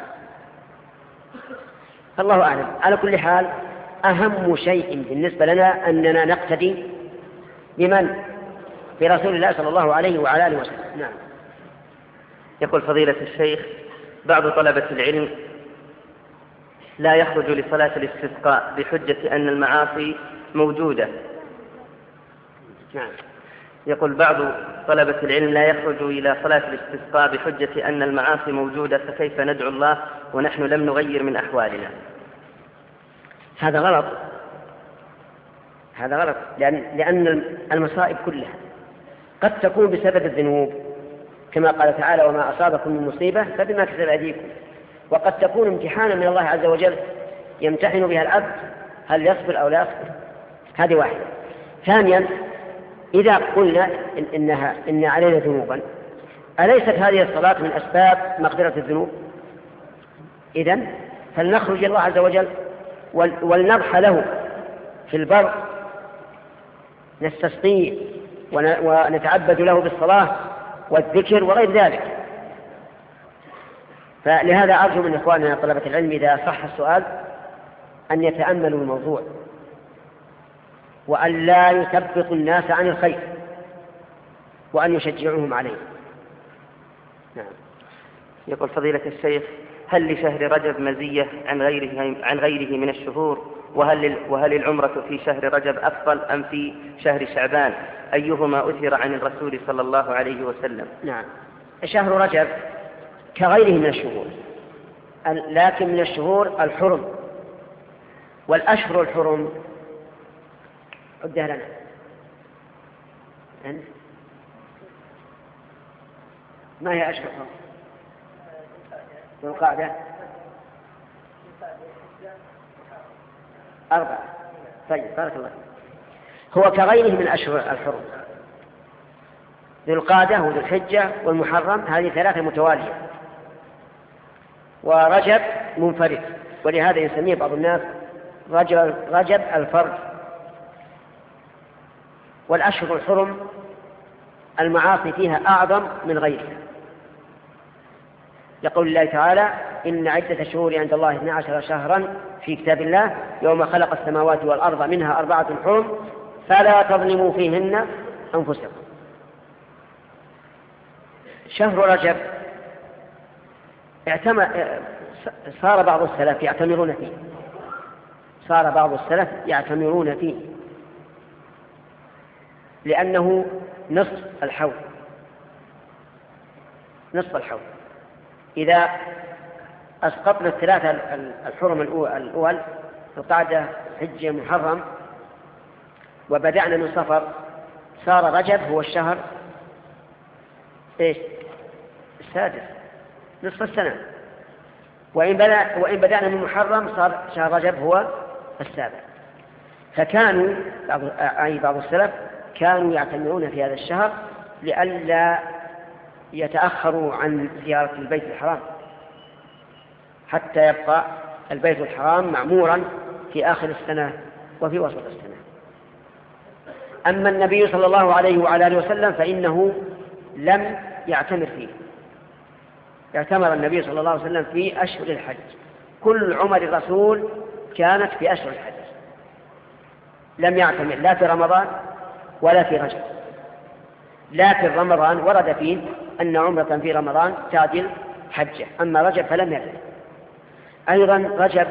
Speaker 1: فالله أعلم. على كل حال أهم شيء بالنسبة لنا أننا نقتدي بمن؟ برسول الله صلى الله عليه وعلى آله وسلم. نعم.
Speaker 2: يقول فضيلة الشيخ: بعض طلبة العلم لا يخرج لصلاة الاستسقاء بحجة أن المعاصي موجودة.
Speaker 1: نعم.
Speaker 2: يقول بعض طلبة العلم لا يخرج إلى صلاة الاستسقاء بحجة أن المعاصي موجودة، فكيف ندعو الله ونحن لم نغير من أحوالنا؟
Speaker 1: هذا غلط. هذا غلط لأن, لأن المصائب كلها قد تكون بسبب الذنوب كما قال تعالى: وما أصابكم من مصيبة فبما كسبت أيديكم. وقد تكون امتحانا من الله عز وجل يمتحن بها العبد هل يصبر أو لا يصبر. هذه واحدة. ثانيا، إذا قلنا إن إنها إن علينا ذنوبا، أليست هذه الصلاة من أسباب مغفرة الذنوب؟ إذن فلنخرج الله عز وجل ولنضحى له في البر، نستسقيه ونتعبد له بالصلاة والذكر وغير ذلك. فلهذا أرجو من إخواننا طلبة العلم إذا صح السؤال أن يتأملوا الموضوع وأن لا يثبطوا الناس عن الخير وأن يشجعوهم عليه.
Speaker 2: نعم. يقول فضيلة الشيخ: هل لشهر رجب مزية عن غيره عن غيره من الشهور؟ وهل وهل العمرة في شهر رجب أفضل أم في شهر شعبان؟ أيهما أثر عن الرسول صلى الله عليه وسلم؟
Speaker 1: نعم. شهر رجب كغيره من الشهور، لكن من الشهور الحرم، والأشهر الحرم عدها لنا. ما هي أشهر الحرم؟ ذو القعدة أربعة. طيب بارك الله فيك. هو كغيره من أشهر الحرم، ذو القعدة وذو الحجة والمحرم، هذه ثلاثة متوالية، ورجب منفرد، ولهذا يسميه بعض الناس رجب, رجب الفرد. والأشهر الحرم المعاصي فيها أعظم من غيرها، يقول الله تعالى: إن عدة الشهور عند الله اثنا عشر شهرا في كتاب الله يوم خلق السماوات والأرض منها أربعة حرم فلا تظلموا فيهن أنفسكم. شهر رجب صار بعض السلف يعتمرون فيه صار بعض السلف يعتمرون فيه لأنه نصف الحول نصف الحول إذا أسقطنا الثلاثة الحرم الأول القعدة حجة محرم وبدأنا من صفر صار رجب هو الشهر إيش السادس نصف السنة، وإن, بدأ وإن بدأنا من محرم صار شهر رجب هو السابع. فكانوا بعض أي بعض السلف كانوا يعتمرون في هذا الشهر لئلا يتأخروا عن زيارة البيت الحرام حتى يبقى البيت الحرام معمورا في آخر السنة وفي وسط السنة. أما النبي صلى الله عليه وعلى آله وسلم فإنه لم يعتمر فيه، اعتمر النبي صلى الله عليه وسلم في أشهر الحج، كل عمر الرسول كانت في أشهر الحج، لم يعتمر لا في رمضان ولا في رجب. لكن رمضان ورد فيه أن عمرة في رمضان تعدل حجة، أما رجب فلم يرد. أيضا رجب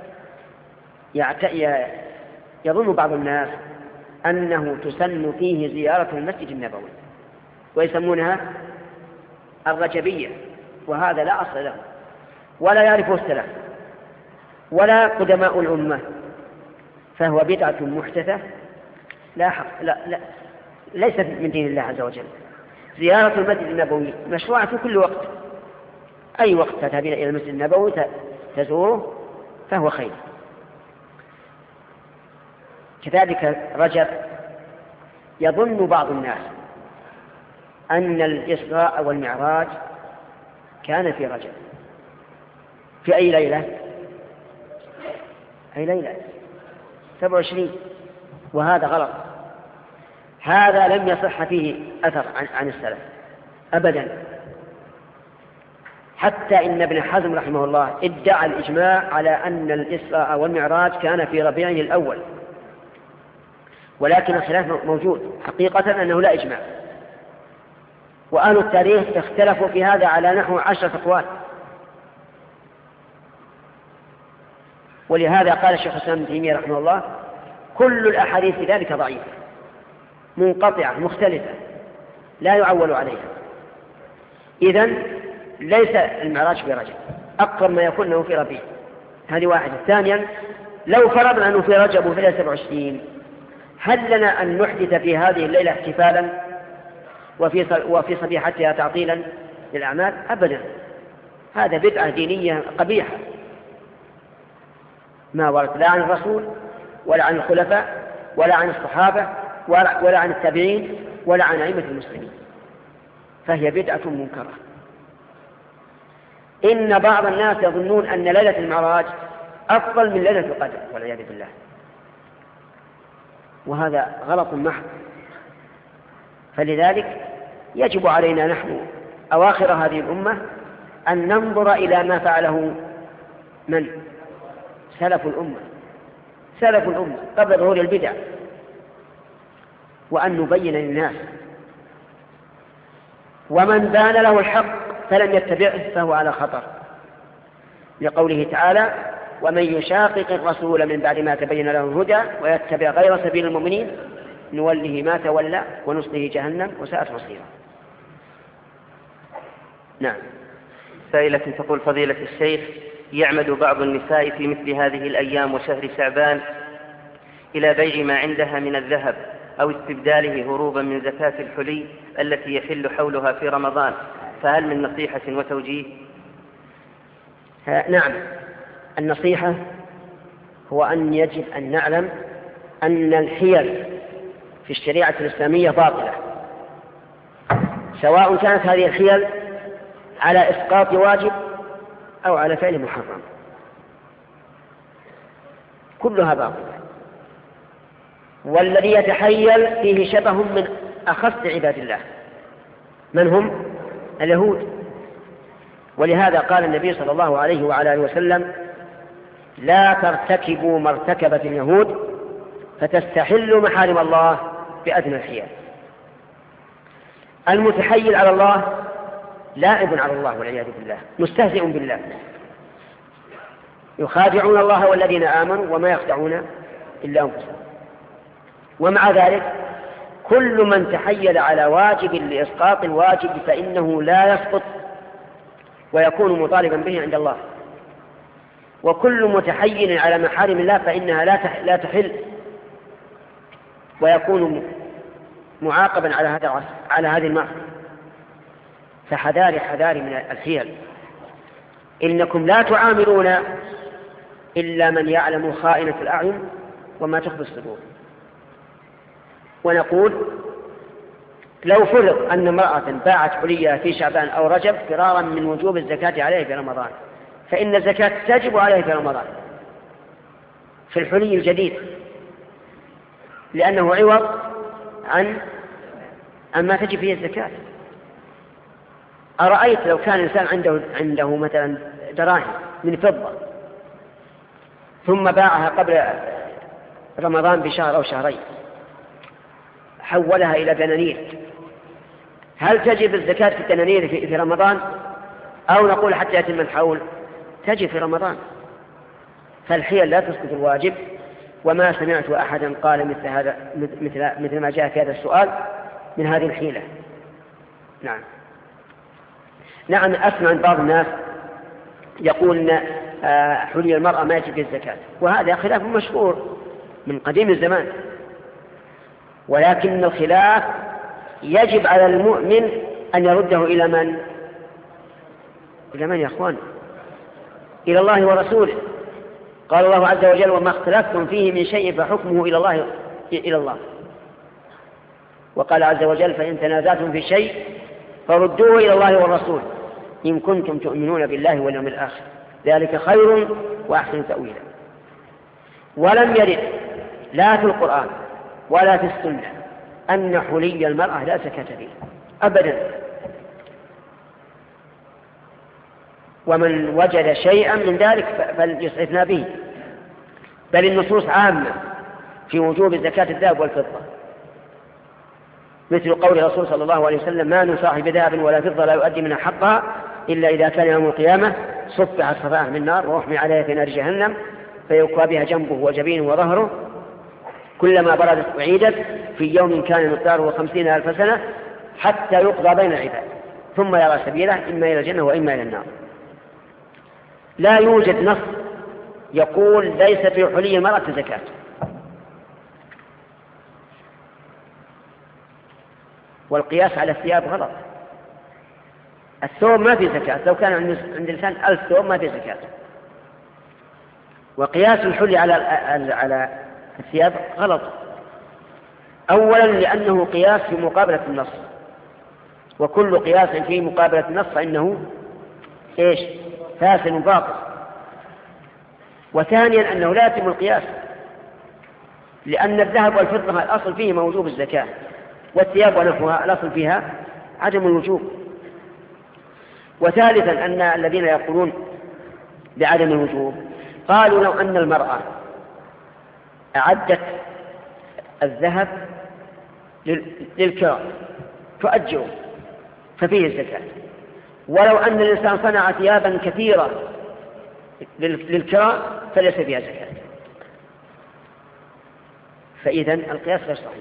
Speaker 1: يظن بعض الناس أنه تسن فيه زيارة المسجد النبوي ويسمونها الرجبية، وهذا لا أصل له ولا يعرفه السلف ولا قدماء الأمة، فهو بدعة محدثة لا حق لا لا ليست من دين الله عز وجل. زيارة المسجد النبوي مشروعة في كل وقت، أي وقت تذهبين إلى المسجد النبوي تزوره فهو خير. كذلك رجب يظن بعض الناس أن الإسراء والمعراج كان في رجب. في أي ليلة؟ أي ليلة؟ سبع وعشرين، وهذا غلط. هذا لم يصح فيه أثر عن, عن السلف أبدا، حتى إن ابن حزم رحمه الله ادعى الإجماع على أن الإسراء والمعراج كان في ربيع الأول، ولكن الخلاف موجود حقيقة أنه لا إجماع، وأهل التاريخ اختلفوا في هذا على نحو عشرة أقوال. ولهذا قال الشيخ الإسلام ابن تيمية رحمه الله كل الأحاديث في ذلك ضعيفة منقطعة مختلفة لا يعول عليها. إذن ليس المعراج في رجب، أقرب ما يكون أنه في ربيع، هذه واحدة. ثانيا لو فرضنا أنه في رجب وفي سبع وعشرين، هل لنا أن نحدث في هذه الليلة احتفالا وفي وفي صبيحتها تعطيلا للأعمال؟ أبدا، هذا بدعة دينية قبيحة ما ورد لا عن الرسول ولا عن الخلفاء ولا عن الصحابة ولا عن التابعين ولا عن أئمة المسلمين، فهي بدعة منكرة. إن بعض الناس يظنون أن ليلة المعراج أفضل من ليلة القدر والعياذ بالله، وهذا غلط محض. فلذلك يجب علينا نحن أواخر هذه الأمة أن ننظر إلى ما فعله من سلف الأمة سلف الأمة قبل ظهور البدع، وأن نبين للناس. ومن بان له الحق فلم يتبعه فهو على خطر، لقوله تعالى ومن يشاقق الرسول من بعد ما تبين له الهدى ويتبع غير سبيل المؤمنين نوله ما تولى ونصله جهنم وساءت مصيرا. نعم.
Speaker 2: سائلة تقول فضيلة الشيخ يعمد بعض النساء في مثل هذه الأيام وشهر شعبان إلى بيع ما عندها من الذهب أو استبداله هروبا من زكاة الحلي التي يحل حولها في رمضان، فهل من نصيحة وتوجيه؟
Speaker 1: نعم، النصيحة هو أن يجب أن نعلم أن الحيل في الشريعة الإسلامية باطلة، سواء كانت هذه الحيل على إسقاط واجب أو على فعل محرم، كلها باطلة. والذي يتحيل فيه شبه من أخص عباد الله، من هم؟ اليهود. ولهذا قال النبي صلى الله عليه وعلى آله وسلم لا ترتكبوا ما ارتكبت اليهود فتستحلوا محارم الله، بأدنى الحيل. المتحيل على الله لاعب على الله والعياذ بالله، مستهزئ بالله، يخادعون الله والذين آمنوا وما يخدعون إلا أنفسهم. ومع ذلك كل من تحيل على واجب لإسقاط الواجب فإنه لا يسقط ويكون مطالبا به عند الله، وكل متحيل على محارم الله فإنها لا تحل ويكون معاقبا على هذا على هذه المعصية. فحذاري حذاري من الحيل، إنكم لا تعاملون إلا من يعلم خائنة الأعين وما تخفي الصدور. ونقول لو فرض أن امرأة باعت حليها في شعبان أو رجب فرارا من وجوب الزكاة عليه في رمضان، فإن الزكاة تجب عليه في رمضان في الحلي الجديد، لأنه عوض عن ما تجب فيه الزكاة. أرأيت لو كان الإنسان عنده, عنده مثلا دراهم من فضة ثم باعها قبل رمضان بشهر أو شهرين حولها إلى دنانير، هل تجب الزكاة في الدنانير في رمضان أو نقول حتى يتم الحول؟ تجب في رمضان. فالحيل لا تسقط الواجب. وما سمعت أحدا قال مثل هذا مثل مثل ما جاء في هذا السؤال من هذه الحيلة. نعم نعم أسمع عن بعض الناس يقول أن حلي المرأة ما يجب الزكاة، وهذا خلاف مشهور من قديم الزمان، ولكن الخلاف يجب على المؤمن أن يرده إلى من؟ إلى من يا أخوان؟ إلى الله ورسوله. قال الله عز وجل: وما اختلفتم فيه من شيء فحكمه إلى الله إلى الله. وقال عز وجل: فإن تنازعتم في شيء فردوه إلى الله والرسول إن كنتم تؤمنون بالله واليوم الآخر ذلك خير وأحسن تأويلا. ولم يرد لا في القرآن ولا في السنة أن حلي المرأة لا زكاة فيه أبدا. ومن وجد شيئا من ذلك فليسعفنا به، بل النصوص عامة في وجوب زكاة الذهب والفضة، مثل قول الرسول صلى الله عليه وسلم: ما من صاحب ذهب ولا فضة لا يؤدي منها حقها إلا إذا كان يوم القيامة صفحت صفائح من نار وأحمي عليها في نار جهنم فيكوى بها جنبه وجبينه وظهره كلما بردت أعيدت في يوم كان مقداره خمسين ألف سنة حتى يقضى بين العباد ثم يرى سبيله إما إلى الجنة وإما إلى النار. لا يوجد نص يقول ليس في حلي المرأة زكاة. والقياس على الثياب غلط. الثوب ما في زكاة، لو كان عند الإنسان ألف ثوب ما في زكاة. وقياس الحلي على على الثياب غلط، أولا لأنه قياس في مقابلة النص، وكل قياس في مقابلة النص فإنه إيش؟ فاسد باطل. وثانيا أنه لا يتم القياس، لأن الذهب والفضة الأصل فيه موجوب الزكاة، والثياب ونحوها الأصل فيها عدم الوجوب. وثالثا أن الذين يقولون بعدم الوجوب قالوا لو أن المرأة أعدت الذهب للكراء تؤجره ففيه الزكاة، ولو أن الإنسان صنع ثيابا كثيرة للكراء فليس فيها زكاة. فإذا القياس غير صحيح.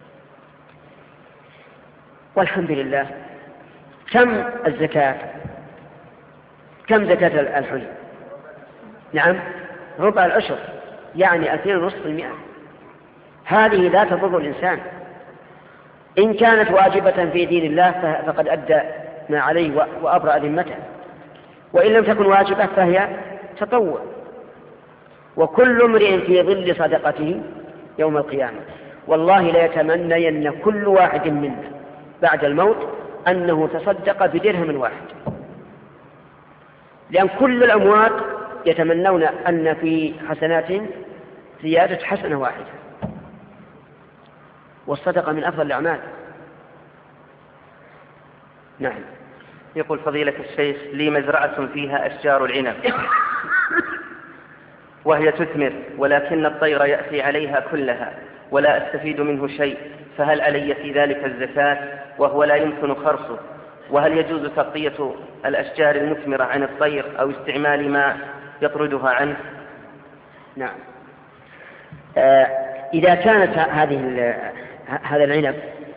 Speaker 1: والحمد لله. كم الزكاة؟ كم زكاة الحلي؟ نعم ربع العشر، يعني اثنين ونصف المئة. هذه لا تضر الإنسان إن كانت واجبة في دين الله فقد أدى ما عليه وأبرأ ذمته، وإن لم تكن واجبة فهي تطوع. وكل امرئ في ظل صدقته يوم القيامة. والله لا يتمنى أن كل واحد منا بعد الموت أنه تصدق بدرهم واحد، لأن كل الأموات يتمنون أن في حسناتهم زيادة حسنة واحدة، والصدقة من أفضل الأعمال. نعم.
Speaker 2: يقول فضيلة الشيخ: لي مزرعة فيها أشجار العنب وهي تثمر، ولكن الطير يأتي عليها كلها ولا أستفيد منه شيء، فهل علي في ذلك الزكاة وهو لا يمكن خرصه؟ وهل يجوز تغطية الأشجار المثمرة عن الطير أو استعمال ما يطردها عنه؟
Speaker 1: نعم. آه إذا كانت هذه هذا العنب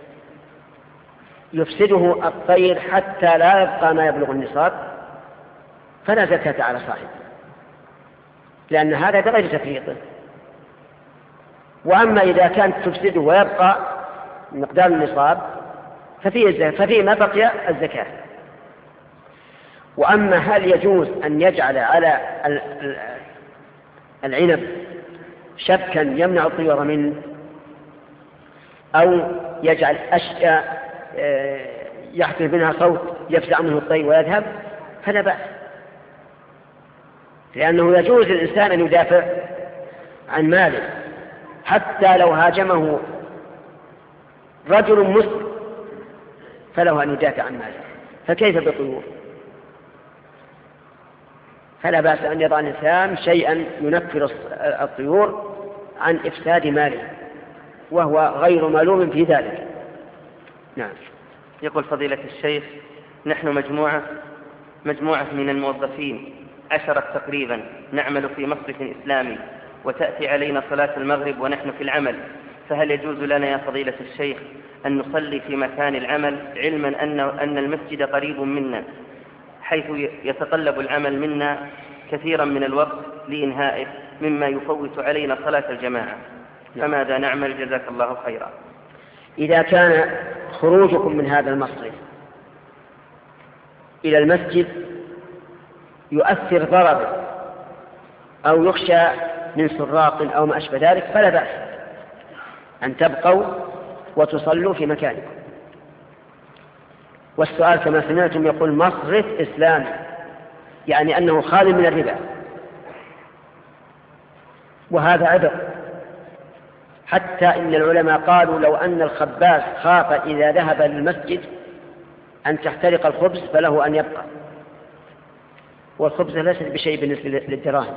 Speaker 1: يفسده الطير حتى لا يبقى ما يبلغ النصاب فلا زكاة على صاحبه، لأن هذا بغير تفريطه. وأما إذا كانت تفسده ويبقى مقدار النصاب ففيه, ففيه ما بقي الزكاة. وأما هل يجوز أن يجعل على العنب شبكا يمنع الطيور منه، أو يجعل أشياء يحصل منها صوت يفزع منه الطير ويذهب، فلا بأس، لأنه يجوز للإنسان أن يدافع عن ماله حتى لو هاجمه رجل مسلم فله أن يدافع عن ماله، فكيف بالطيور؟ فلا بأس أن يضع الإنسان شيئا ينفر الطيور عن إفساد ماله، وهو غير ملوم في ذلك. نعم.
Speaker 2: يقول فضيلة الشيخ: نحن مجموعة مجموعة من الموظفين عشرة تقريبا نعمل في مصرف إسلامي، وتأتي علينا صلاة المغرب ونحن في العمل، فهل يجوز لنا يا فضيلة الشيخ أن نصلي في مكان العمل، علما أن أن المسجد قريب منا حيث يتطلب العمل منا كثيرا من الوقت لإنهائه، مما يفوت علينا صلاة الجماعة، فماذا نعمل جزاك الله خيرا؟
Speaker 1: إذا كان خروجكم من هذا المصرف إلى المسجد يؤثر ضربا أو يخشى من سراق أو ما أشبه ذلك فلا بأس أن تبقوا وتصلوا في مكانكم. والسؤال كما سمعتم يقول مصرف إسلامي، يعني أنه خال من الربا، وهذا عذر، حتى إن العلماء قالوا لو أن الخباز خاف إذا ذهب للمسجد أن تحترق الخبز فله أن يبقى، والخبز ليس بشيء بالنسبة للدراهم.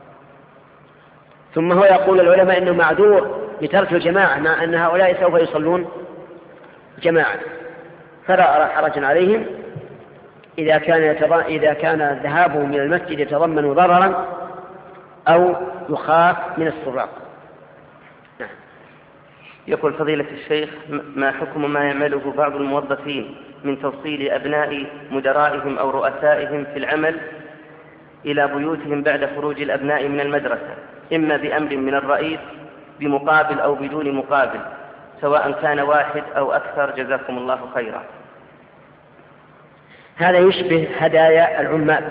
Speaker 1: ثم هو يقول العلماء إنه معذور بترك الجماعة مع أن هؤلاء سوف يصلون جماعة، فلا أرى حرجا عليهم إذا كان يتض... إذا كان ذهابهم من المسجد يتضمن ضررا أو يخاف من السراق. نعم.
Speaker 2: يقول فضيلة الشيخ: ما حكم ما يعمله بعض الموظفين من توصيل أبناء مدرائهم أو رؤسائهم في العمل إلى بيوتهم بعد خروج الأبناء من المدرسة، إما بأمر من الرئيس بمقابل أو بدون مقابل، سواء كان واحد أو أكثر، جزاكم الله خيرا؟
Speaker 1: هذا يشبه هدايا العمال،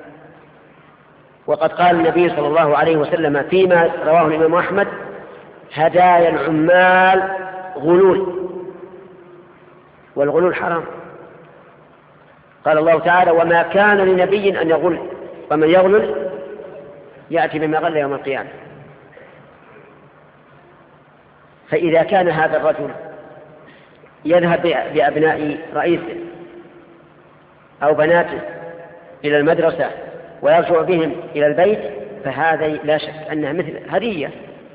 Speaker 1: وقد قال النبي صلى الله عليه وسلم فيما رواه الإمام أحمد: هدايا العمال غلول، والغلول حرام. قال الله تعالى: وما كان لنبي أن يغل، ومن يغلل يأتي بما غل يوم القيامة. فإذا كان هذا الرجل يذهب بأبناء رئيسه أو بناته إلى المدرسة ويرجع بهم إلى البيت، فهذا لا شك أنها مثل هدية.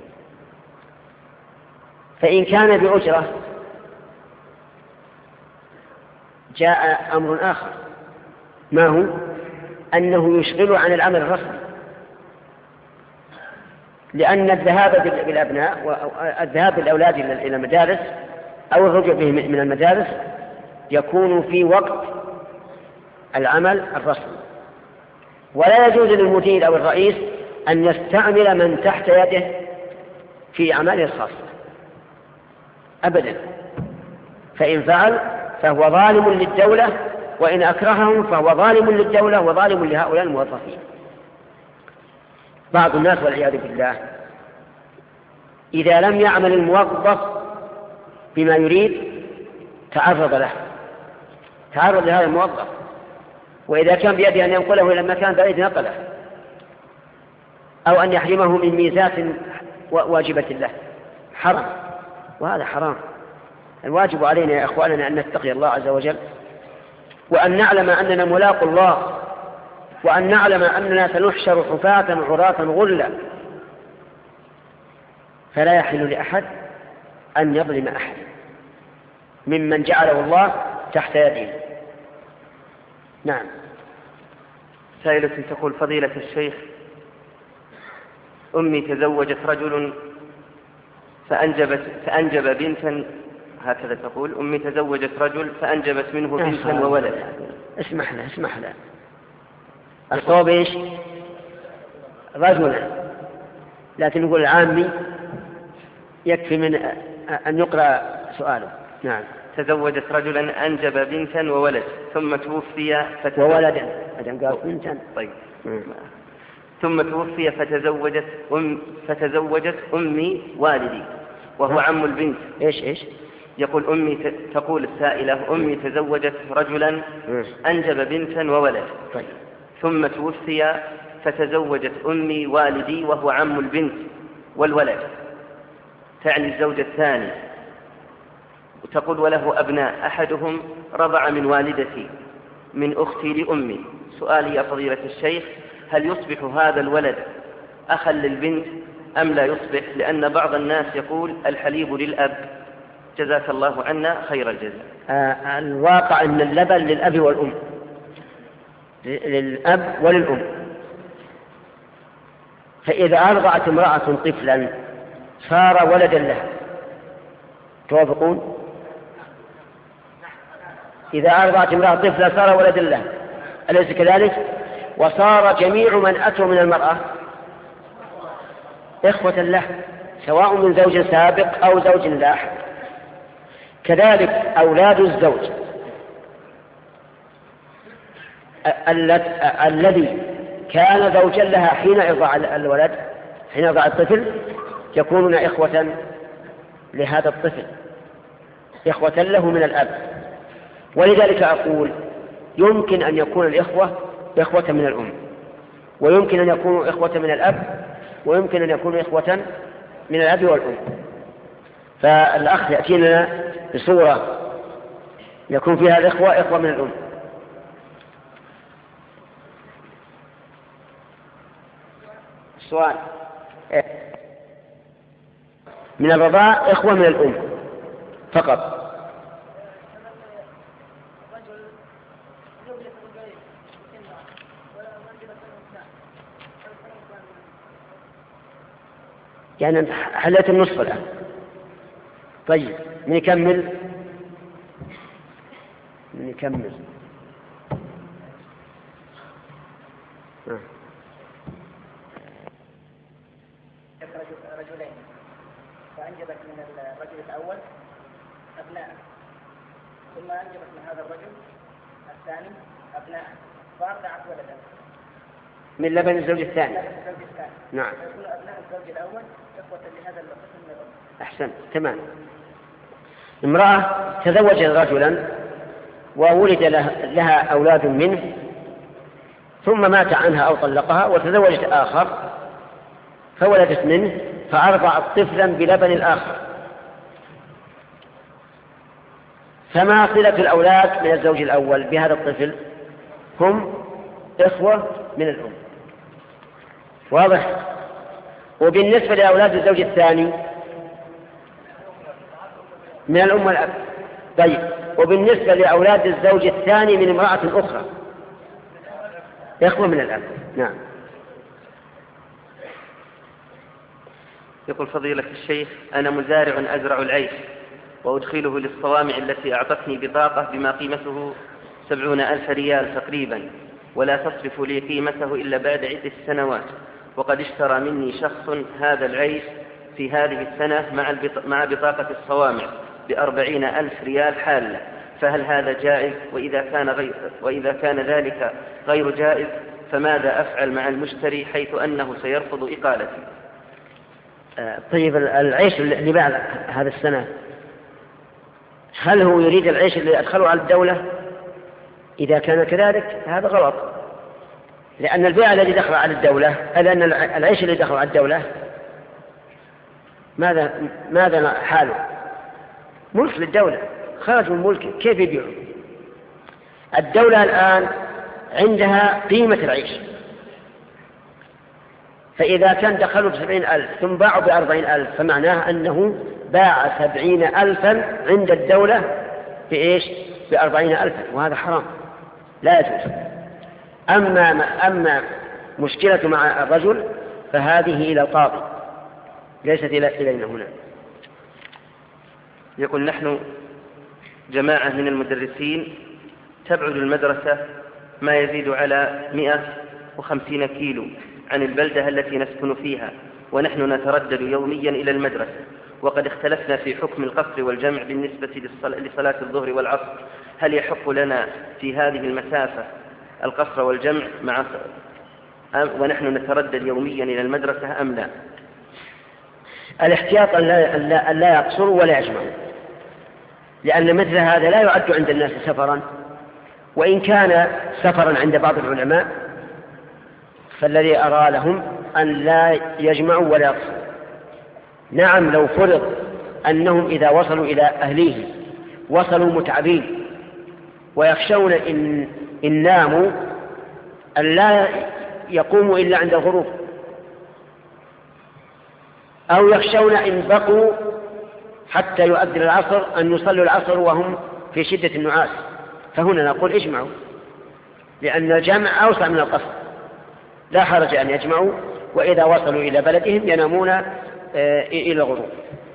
Speaker 1: فإن كان بأجرة جاء أمر آخر، ما هو أنه يشغل عن العمل الرسمي، لأن الذهاب بالأبناء والذهاب بالأولاد إلى المدارس أو الرجوع بهم من المدارس يكون في وقت العمل الرسمي، ولا يجوز للمدير أو الرئيس أن يستعمل من تحت يده في أعماله الخاصة أبدا، فإن فعل فهو ظالم للدولة، وإن أكرههم فهو ظالم للدولة وظالم لهؤلاء الموظفين. بعض الناس والعياذ بالله إذا لم يعمل الموظف بما يريد تعرض له تعرض لهذا الموظف، وإذا كان بيده أن ينقله إلى مكان بعيد نقله، أو أن يحرمه من ميزات واجبة له، حرام، وهذا حرام. الواجب علينا يا أخواننا أن نتقي الله عز وجل، وأن نعلم أننا ملاقوا الله، وأن نعلم أننا سنحشر حفاة عراة غرلا، فلا يحل لأحد أن يظلم أحد ممن جعله الله تحت يده. نعم.
Speaker 2: سائلة تقول: فضيلة الشيخ، أمي تزوجت رجل فأنجبت فأنجب بنتا، هكذا تقول: أمي تزوجت رجل فأنجبت منه بنتا وولد.
Speaker 1: اسمح له اسمح له الصواب إيش؟ رجلا، لكن نقول العامي يكفي من أن يقرأ سؤاله. نعم.
Speaker 2: تزوجت رجلا أنجب بنتا وولد ثم توفي فتزوج...
Speaker 1: وولدا أدم قال بنتا.
Speaker 2: طيب. ثم توفي فتزوجت أم فتزوجت أمي والدي وهو عم البنت.
Speaker 1: إيش إيش؟
Speaker 2: يقول أمي ت... تقول السائلة: أمي تزوجت رجلا أنجب بنتا وولد.
Speaker 1: طيب.
Speaker 2: ثم توفي فتزوجت أمي والدي وهو عم البنت والولد، تعني الزوج الثاني، وتقول: وله أبناء، أحدهم رضع من والدتي من أختي لأمي. سؤالي يا فضيلة الشيخ: هل يصبح هذا الولد أخا للبنت أم لا يصبح؟ لأن بعض الناس يقول الحليب للأب. جزاك الله عنا خير الجزاء.
Speaker 1: آه الواقع أن اللبن للأب والأم، للأب وللأم. فإذا أرضعت امرأة طفلا صار ولدا لها، توافقون؟ إذا أرضعت امرأة طفلا صار ولدا لها، أليس كذلك؟ وصار جميع من أتوا من المرأة إخوة له، سواء من زوج سابق أو زوج لاحق. كذلك أولاد الزوج الذي كان زوجا لها حين إرضاع الولد، حين إرضاع الطفل، يكونون إخوة لهذا الطفل، إخوة له من الأب. ولذلك أقول يمكن أن يكون الإخوة إخوة من الأم، ويمكن أن يكونوا إخوة من الأب، ويمكن أن يكونوا إخوة من الأب والأم. فالأخ يأتينا بصورة يكون فيها الإخوة إخوة من الأم. السؤال: من الرضاع إخوة من الأم فقط. يعني حليت النصف الآن. طيب نكمل نكمل آه.
Speaker 3: رجلين فأنجبت من الرجل الأول أبناء، ثم أنجبت من هذا الرجل الثاني أبناء، فأرضعت ولدا
Speaker 1: من لبن الزوج الثاني.
Speaker 3: الزوج الثاني.
Speaker 1: نعم.
Speaker 3: يكون أبناء الزوج الأول إخوة لهذا القسم من الأم.
Speaker 1: أحسن، تمام. امرأة تزوجت رجلا وولد لها أولاد منه، ثم مات عنها أو طلقها، وتزوجت آخر فولدت منه، فأرضعت طفلا بلبن الآخر. فما صلة الأولاد من الزوج الأول بهذا الطفل؟ هم إخوة من الأم. واضح؟ وبالنسبة لأولاد الزوج الثاني من الأم والأب. طيب، وبالنسبة لأولاد الزوج الثاني من امرأة أخرى إخوة من الأب. نعم.
Speaker 2: يقول: فضيلة الشيخ، أنا مزارع أزرع العيش وأدخله للصوامع التي أعطتني بطاقة بما قيمته سبعون ألف ريال تقريبا، ولا تصرف لي قيمته إلا بعد عدة سنوات، وقد اشترى مني شخص هذا العيش في هذه السنة مع, مع بطاقة الصوامع بأربعين ألف ريال حالة، فهل هذا جائز؟ وإذا كان, غير وإذا كان ذلك غير جائز فماذا أفعل مع المشتري حيث أنه سيرفض إقالتي؟
Speaker 1: طيب، العيش اللي بعد هذه السنة هل هو يريد العيش اللي أدخله على الدولة؟ إذا كان كذلك هذا غلط، لأن البيع الذي دخل على الدولة، لأن العيش اللي دخل على الدولة ماذا ماذا حاله؟ ملك للدولة، خرج من ملكه، كيف يبيعه؟ الدولة الآن عندها قيمة العيش، فإذا كان دخلوا بسبعين ألف ثم باعوا بأربعين ألف فمعناه أنه باع سبعين ألفا عند الدولة بإيش؟ بأربعين ألفا، وهذا حرام. لا يجوز. أما, أما مشكلة مع الرجل فهذه إلى القاضي ليست إلينا هنا.
Speaker 2: يقول نحن جماعة من المدرسين تبعد المدرسة ما يزيد على مئة وخمسين كيلو عن البلدة التي نسكن فيها، ونحن نتردد يوميا إلى المدرسة، وقد اختلفنا في حكم القصر والجمع بالنسبة لصلاة الظهر والعصر. هل يحق لنا في هذه المسافة القصر والجمع مع ونحن نتردد يوميا إلى المدرسة أم لا؟
Speaker 1: الاحتياط أن لا يقصروا ولا يجمعوا، لأن مثل هذا لا يعد عند الناس سفرا، وإن كان سفرا عند بعض العلماء فالذي أرى لهم أن لا يجمعوا ولا يقصروا. نعم لو فرض أنهم إذا وصلوا إلى أهليهم وصلوا متعبين ويخشون إن, إن ناموا أن لا يقوموا إلا عند الغروب، أو يخشون إن بقوا حتى يؤذن العصر أن يصلوا العصر وهم في شدة النعاس، فهنا نقول اجمعوا، لأن الجمع أوسع من القصر، لا حرج أن يجمعوا، وإذا وصلوا إلى بلدهم ينامون إلى الغروب.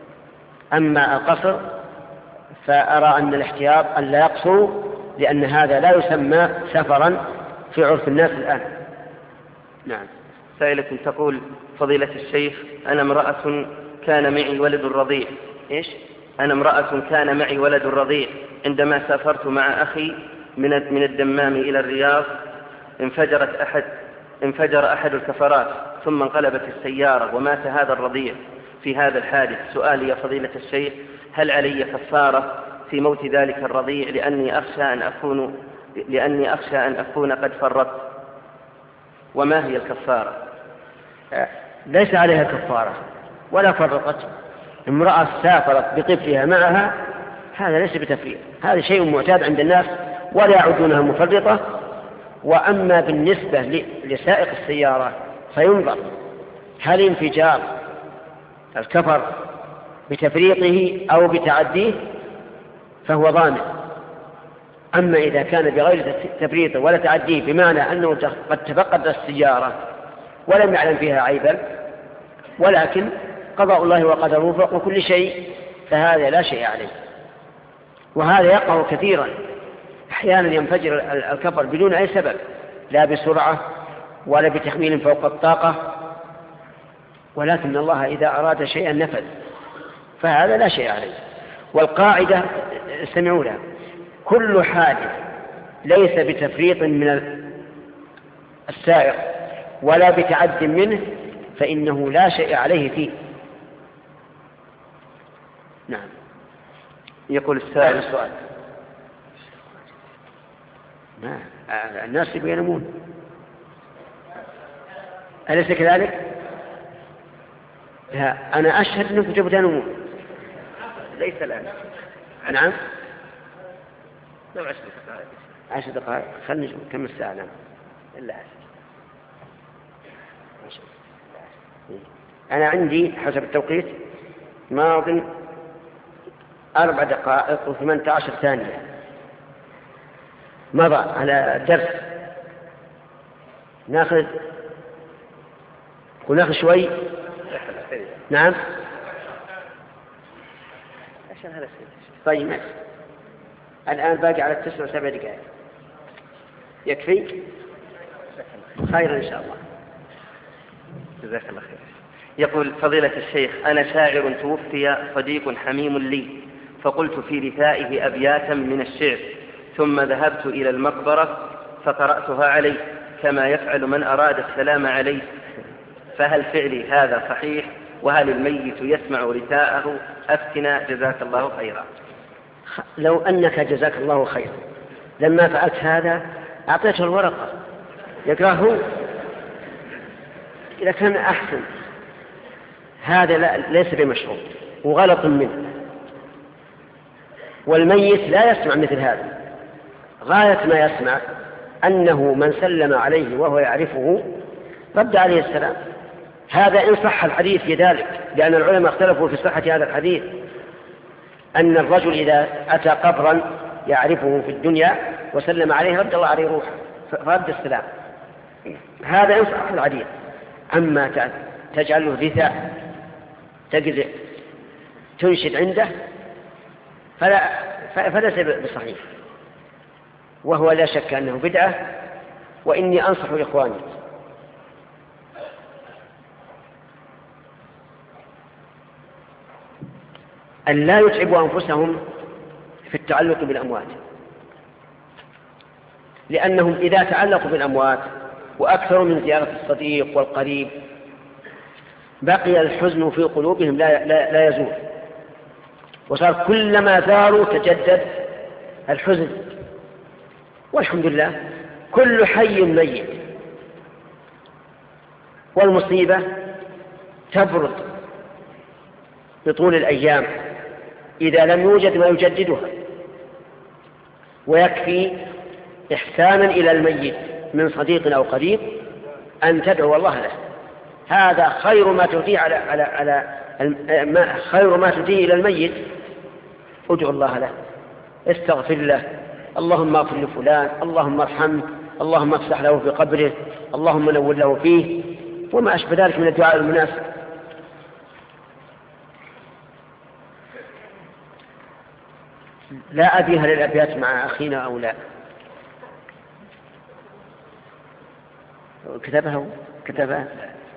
Speaker 1: أما القصر فأرى أن الاحتياط أن لا يقصروا، لأن هذا لا يسمى سفرا في عرف الناس الآن. نعم.
Speaker 2: سائلة تقول فضيلة الشيخ أنا امرأة كان معي ولد رضيع إيش؟ أنا امرأة كان معي ولد رضيع عندما سافرت مع أخي من من الدمام إلى الرياض انفجرت أحد انفجر أحد الكفرات ثم انقلبت السيارة ومات هذا الرضيع في هذا الحادث. سؤالي يا فضيلة الشيخ هل علي كفارة في موت ذلك الرضيع لأني أخشى أن أكون لأني أخشى أن أكون قد فرطت، وما هي الكفارة؟
Speaker 1: ليس عليها كفارة ولا فرقت. امرأة سافرت بطفلها معها هذا ليس بتفريط، هذا شيء معتاد عند الناس ولا يعدونها مفرطة. وأما بالنسبة لسائق السيارة فينظر هل انفجار الكفر بتفريطه أو بتعديه فهو ضامن. أما إذا كان بغير تفريطه ولا تعديه بمعنى أنه قد تفقد السيارة ولم يعلم فيها عيبا ولكن قضاء الله وقدره فوق كل شيء فهذا لا شيء عليه. وهذا يقع كثيرا، أحيانا ينفجر الكفر بدون أي سبب، لا بسرعة ولا بتحميل فوق الطاقة، ولكن الله إذا أراد شيئا نفذ، فهذا لا شيء عليه. والقاعدة استمعوا لها، كل حادث ليس بتفريط من السائق ولا بتعد منه فإنه لا شيء عليه فيه. نعم.
Speaker 2: يقول السائل
Speaker 1: السؤال ما الناس ينامون أليس كذلك؟ لا أنا أشهد أنكم تبغوا تنامون
Speaker 2: ليس الآن.
Speaker 1: نعم
Speaker 2: لو عشر دقائق
Speaker 1: عشر دقائق خلنا نشوف كم الساعة. نعم إلا عشر. أنا عندي حسب التوقيت ماض أربع دقائق وثمانية عشر ثانية مضى على الدرس. ناخذ وناخذ شوي. نعم
Speaker 2: عشان هذا
Speaker 1: طيب ماشي. الآن باقي على التسع وسبع دقائق يكفي خير إن شاء الله.
Speaker 2: جزاك الله خير. يقول فضيلة الشيخ أنا شاعر توفي صديق حميم لي فقلت في رثائه أبياتا من الشعر ثم ذهبت إلى المقبرة فقرأتها عليه كما يفعل من أراد السلام عليه، فهل فعلي هذا صحيح؟ وهل الميت يسمع رثاءه؟ أفتنا جزاك الله خيرا.
Speaker 1: لو أنك جزاك الله خيرا لما فعلت هذا أعطيته الورقة يقرأه إذا كان أحسن. هذا لا ليس بمشروع وغلط منه، والميت لا يسمع مثل هذا. غاية ما يسمع أنه من سلم عليه وهو يعرفه رد عليه السلام. هذا إن صح الحديث في ذلك، لأن العلماء اختلفوا في صحة هذا الحديث، أن الرجل إذا أتى قبرا يعرفه في الدنيا وسلم عليه رد الله عليه روحه فرد السلام. هذا ينصح العديد. أما تجعله رثاء تجزئ تنشد عنده فلا فليس بصحيح، وهو لا شك أنه بدعة. وإني أنصح إخواني أن لا يتعبوا أنفسهم في التعلق بالأموات، لأنهم إذا تعلقوا بالأموات وأكثروا من زيارة الصديق والقريب بقي الحزن في قلوبهم لا, لا, لا يزول، وصار كلما زاروا تجدد الحزن. والحمد لله كل حي ميت، والمصيبة تبرد بطول الأيام إذا لم يوجد ما يجددها. ويكفي إحسانا إلى الميت من صديق أو قريب أن تدعو الله له، هذا خير ما تؤتيه على على على خير ما تؤتيه إلى الميت. ادعو الله له، استغفر له، اللهم اغفر لفلان، اللهم ارحمه، اللهم افسح له في قبره، اللهم نور له فيه، وما أشبه ذلك من الدعاء المناسب. لا أدري هل الأبيات مع أخينا أو لا. كتبها كتبها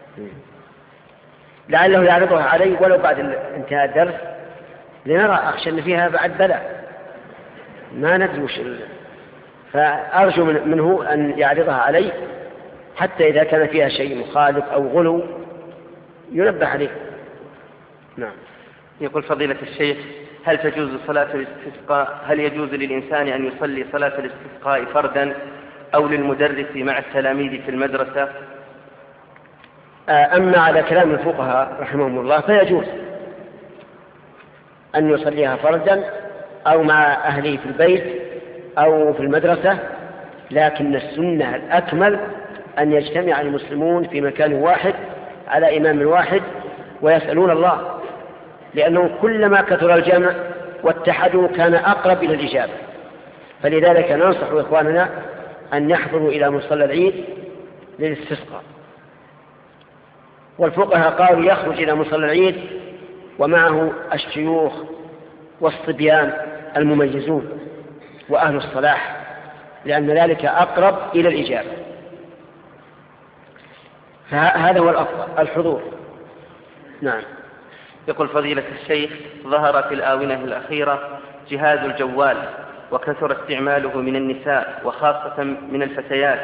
Speaker 1: لعله يعرضها علي ولو بعد انتهاء الدرس لنرى. أخشى أن فيها بعد بلاء ما ندري وش، فأرجو منه أن يعرضها علي حتى إذا كان فيها شيء مخالف أو غلو ينبه عليه. نعم.
Speaker 2: يقول فضيلة الشيخ: هل تجوز صلاة الاستسقاء هل يجوز للإنسان أن يصلي صلاة الاستسقاء فردا أو للمدرس مع التلاميذ في المدرسة؟
Speaker 1: أما على كلام الفقهاء رحمهم الله فيجوز أن يصليها فردا أو مع أهله في البيت أو في المدرسة، لكن السنة الأكمل أن يجتمع المسلمون في مكان واحد على إمام واحد ويسألون الله، لأنه كلما كثر الجمع واتحدوا كان أقرب إلى الإجابة. فلذلك ننصح إخواننا أن يحضروا إلى مصلى العيد للاستسقاء. والفقهاء قالوا يخرج إلى مصلى العيد ومعه الشيوخ والصبيان المميزون وأهل الصلاح، لأن ذلك أقرب إلى الإجابة. فهذا هو الأفضل الحضور. نعم.
Speaker 2: يقول فضيلة الشيخ: ظهر في الآونة الأخيرة جهاز الجوال وكثر استعماله من النساء وخاصة من الفتيات،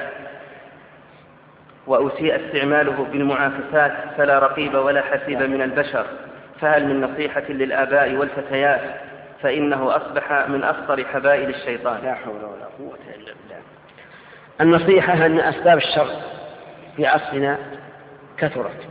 Speaker 2: وأسيء استعماله بالمعاكسات فلا رقيب ولا حسيب من البشر، فهل من نصيحة للآباء والفتيات؟ فإنه أصبح من أخطر حبائل الشيطان.
Speaker 1: لا حول ولا قوة إلا بالله. النصيحة أن أسباب الشر في عصرنا كثرت،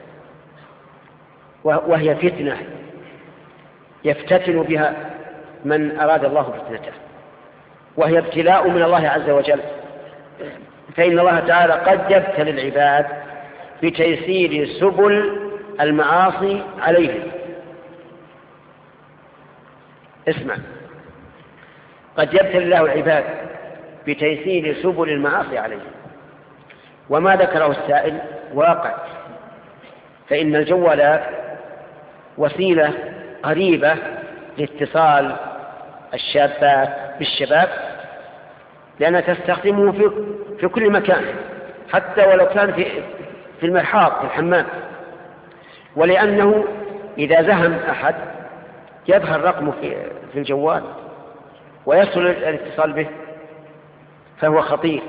Speaker 1: وهي فتنة يفتتن بها من أراد الله فتنته، وهي ابتلاء من الله عز وجل. فإن الله تعالى قد يبتلي العباد بتيسير سبل المعاصي عليهم. اسمع، قد يبتلي الله العباد بتيسير سبل المعاصي عليهم، وما ذكره السائل واقع. فإن الجوالات وسيلة قريبة لاتصال الشابات بالشباب، لأنها تستخدمه في, في كل مكان، حتى ولو كان في, في المرحاض في الحمام، ولأنه إذا زهم أحد يظهر رقمه في, في الجوال ويصل الاتصال به، فهو خطير.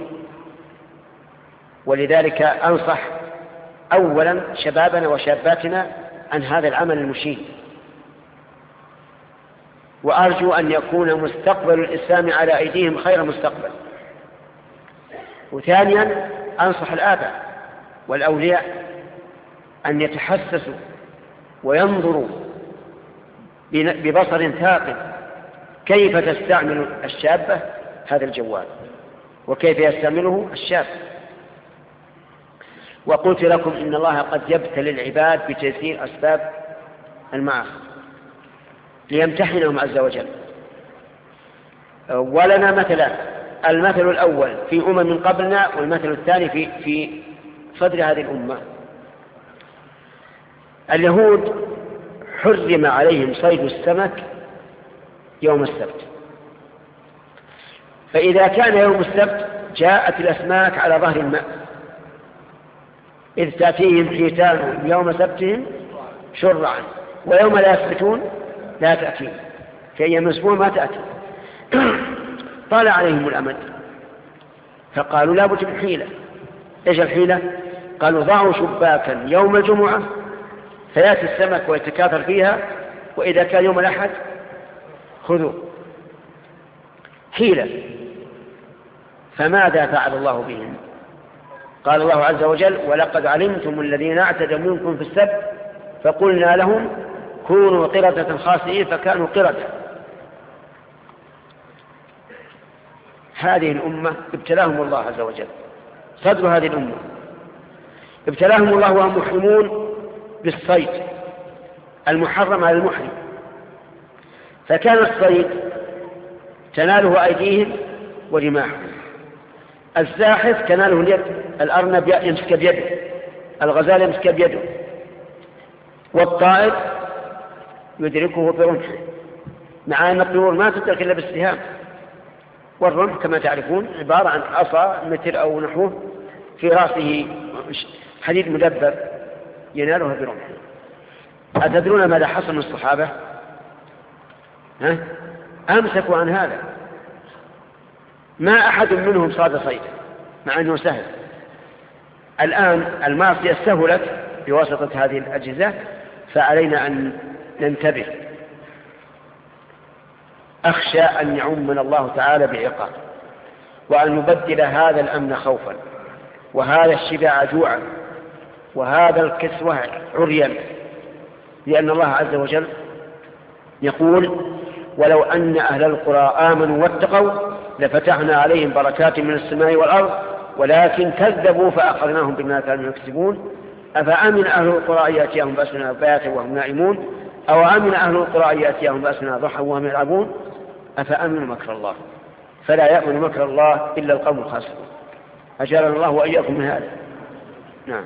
Speaker 1: ولذلك أنصح أولا شبابنا وشاباتنا عن هذا العمل المشين، وأرجو أن يكون مستقبل الإسلام على أيديهم خير مستقبل. وثانيا أنصح الآباء والأولياء أن يتحسسوا وينظروا ببصر ثاقب كيف تستعمل الشابة هذا الجوال وكيف يستعمله الشاب. وقلت لكم إن الله قد يبتلي العباد بتيسير أسباب المعاصي ليمتحنهم عز وجل. ولنا مثلان: المثل الأول في أمم قبلنا، والمثل الثاني في في صدر هذه الأمة. اليهود حرم عليهم صيد السمك يوم السبت، فإذا كان يوم السبت جاءت الأسماك على ظهر الماء، إذ تأتيهم حيتانهم يوم سبتهم شرعا ويوم لا يسبتون لا تأتيهم، في أيام الأسبوع ما تأتي. طال عليهم الأمد فقالوا لا بد من حيلة. إيش الحيلة؟ قالوا ضعوا شباكا يوم الجمعة فيأتي السمك ويتكاثر فيها، وإذا كان يوم الأحد خذوا. حيلة. فماذا فعل الله بهم؟ قال الله عز وجل: ولقد علمتم الذين اعتدوا منكم في السبت فقلنا لهم كونوا قردة خاسئين فكانوا قردة. هذه الأمة ابتلاهم الله عز وجل، صدر هذه الأمة ابتلاهم الله وهم محرمون بالصيد المحرم على المحرم، فكان الصيد تناله أيديهم ورماحهم، الزاحف تناله اليد، الأرنب يمسك بيده، الغزال يمسك بيده، والطائر يدركه برمحه، مع أن الطيور ما تدرك إلا بالسهام، والرمح كما تعرفون عبارة عن عصا متر أو نحوه في رأسه حديد مدبب ينالها برمحه. أتدرون ماذا حصل من الصحابة؟ ها؟ أمسكوا عن هذا، ما أحد منهم صاد صيدا مع أنه سهل. الآن المعصية سهلت بواسطة هذه الأجهزة، فعلينا أن ننتبه. أخشى أن يعمنا الله تعالى بعقاب، وأن نبدل هذا الأمن خوفا، وهذا الشبع جوعا، وهذا الكسوة عريا، لأن الله عز وجل يقول: ولو أن أهل القرى آمنوا واتقوا لفتحنا عليهم بركات من السماء والأرض ولكن كذبوا فأخذناهم بما كانوا يكسبون أفأمن أهل القرى أن يأتيهم بأسنا بياتا وهم نائمون أو أمن أهل القرى أن يأتيهم بأسنا ضحى وهم يلعبون أفأمنوا مكر الله فلا يأمن مكر الله إلا القوم الخاسرون. أجعلنا الله وإياكم من هذا. نعم.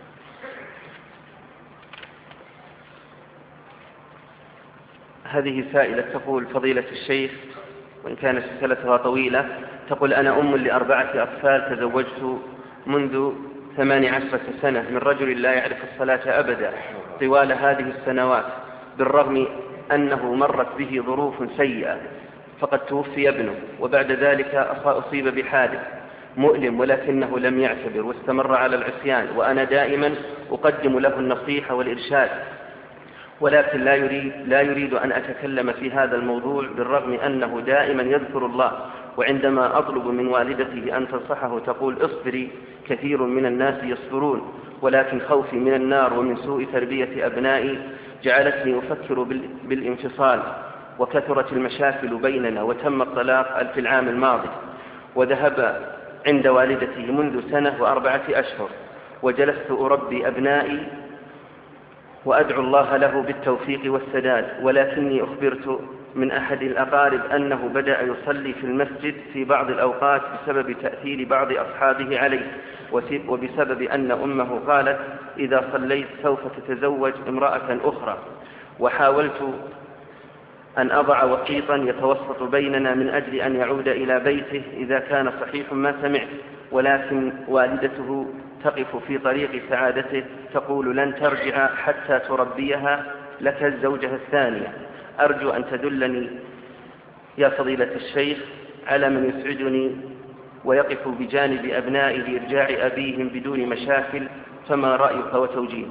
Speaker 2: هذه سائلة تقول: فضيلة الشيخ، وإن كانت رسالتها طويلة، تقول: أنا أم لأربعة أطفال، تزوجت منذ ثمان عشرة سنة من رجل لا يعرف الصلاة أبدا طوال هذه السنوات، بالرغم أنه مرت به ظروف سيئة، فقد توفي ابنه، وبعد ذلك أصيب بحادث مؤلم ولكنه لم يعتبر واستمر على العصيان، وأنا دائما أقدم له النصيحة والإرشاد، ولكن لا يريد, لا يريد أن أتكلم في هذا الموضوع، بالرغم أنه دائما يذكر الله. وعندما أطلب من والدته أن تنصحه تقول: اصبري، كثير من الناس يصبرون، ولكن خوفي من النار ومن سوء تربية أبنائي جعلتني أفكر بالانفصال، وكثرت المشاكل بيننا، وتم الطلاق في العام الماضي، وذهب عند والدتي منذ سنة وأربعة أشهر، وجلست أربي أبنائي وأدعو الله له بالتوفيق والسداد، ولكني أخبرت من أحد الأقارب أنه بدأ يصلي في المسجد في بعض الأوقات بسبب تأثير بعض أصحابه عليه، وبسبب أن أمه قالت: إذا صليت سوف تتزوج امرأة أخرى. وحاولت أن أضع وسيطا يتوسط بيننا من أجل أن يعود إلى بيته إذا كان صحيح ما سمعت، ولكن والدته تقف في طريق سعادته، تقول: لن ترجع حتى تربيها لك الزوجة الثانية. أرجو أن تدلني يا فضيلة الشيخ على من يسعدني ويقف بجانب أبنائي لإرجاع أبيهم بدون مشاكل، فما رأيك وتوجيهك؟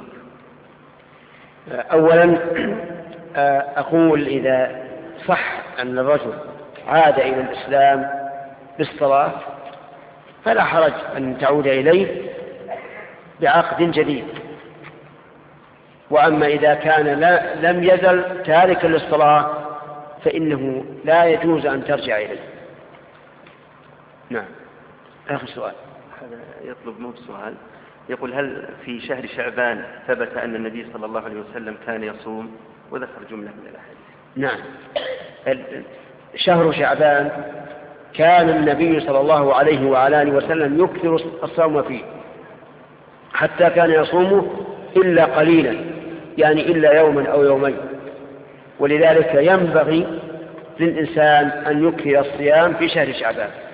Speaker 1: أولا أقول: إذا صح أن الرجل عاد إلى الإسلام بالصلاة فلا حرج أن تعود إليه بعقد جديد. وأما إذا كان لا لم يزل تاركا للصلاة فإنه لا يجوز أن ترجع إليه. نعم. آخر سؤال.
Speaker 2: هذا يطلب منه سؤال، يقول: هل في شهر شعبان ثبت أن النبي صلى الله عليه وسلم كان يصوم؟ وذكر جملة من الأحاديث.
Speaker 1: نعم. شهر شعبان كان النبي صلى الله عليه وعلى آله وسلم يكثر الصوم فيه، حتى كان يصوم إلا قليلا، يعني إلا يوما أو يومين. ولذلك ينبغي للإنسان أن يكثر الصيام في شهر شعبان.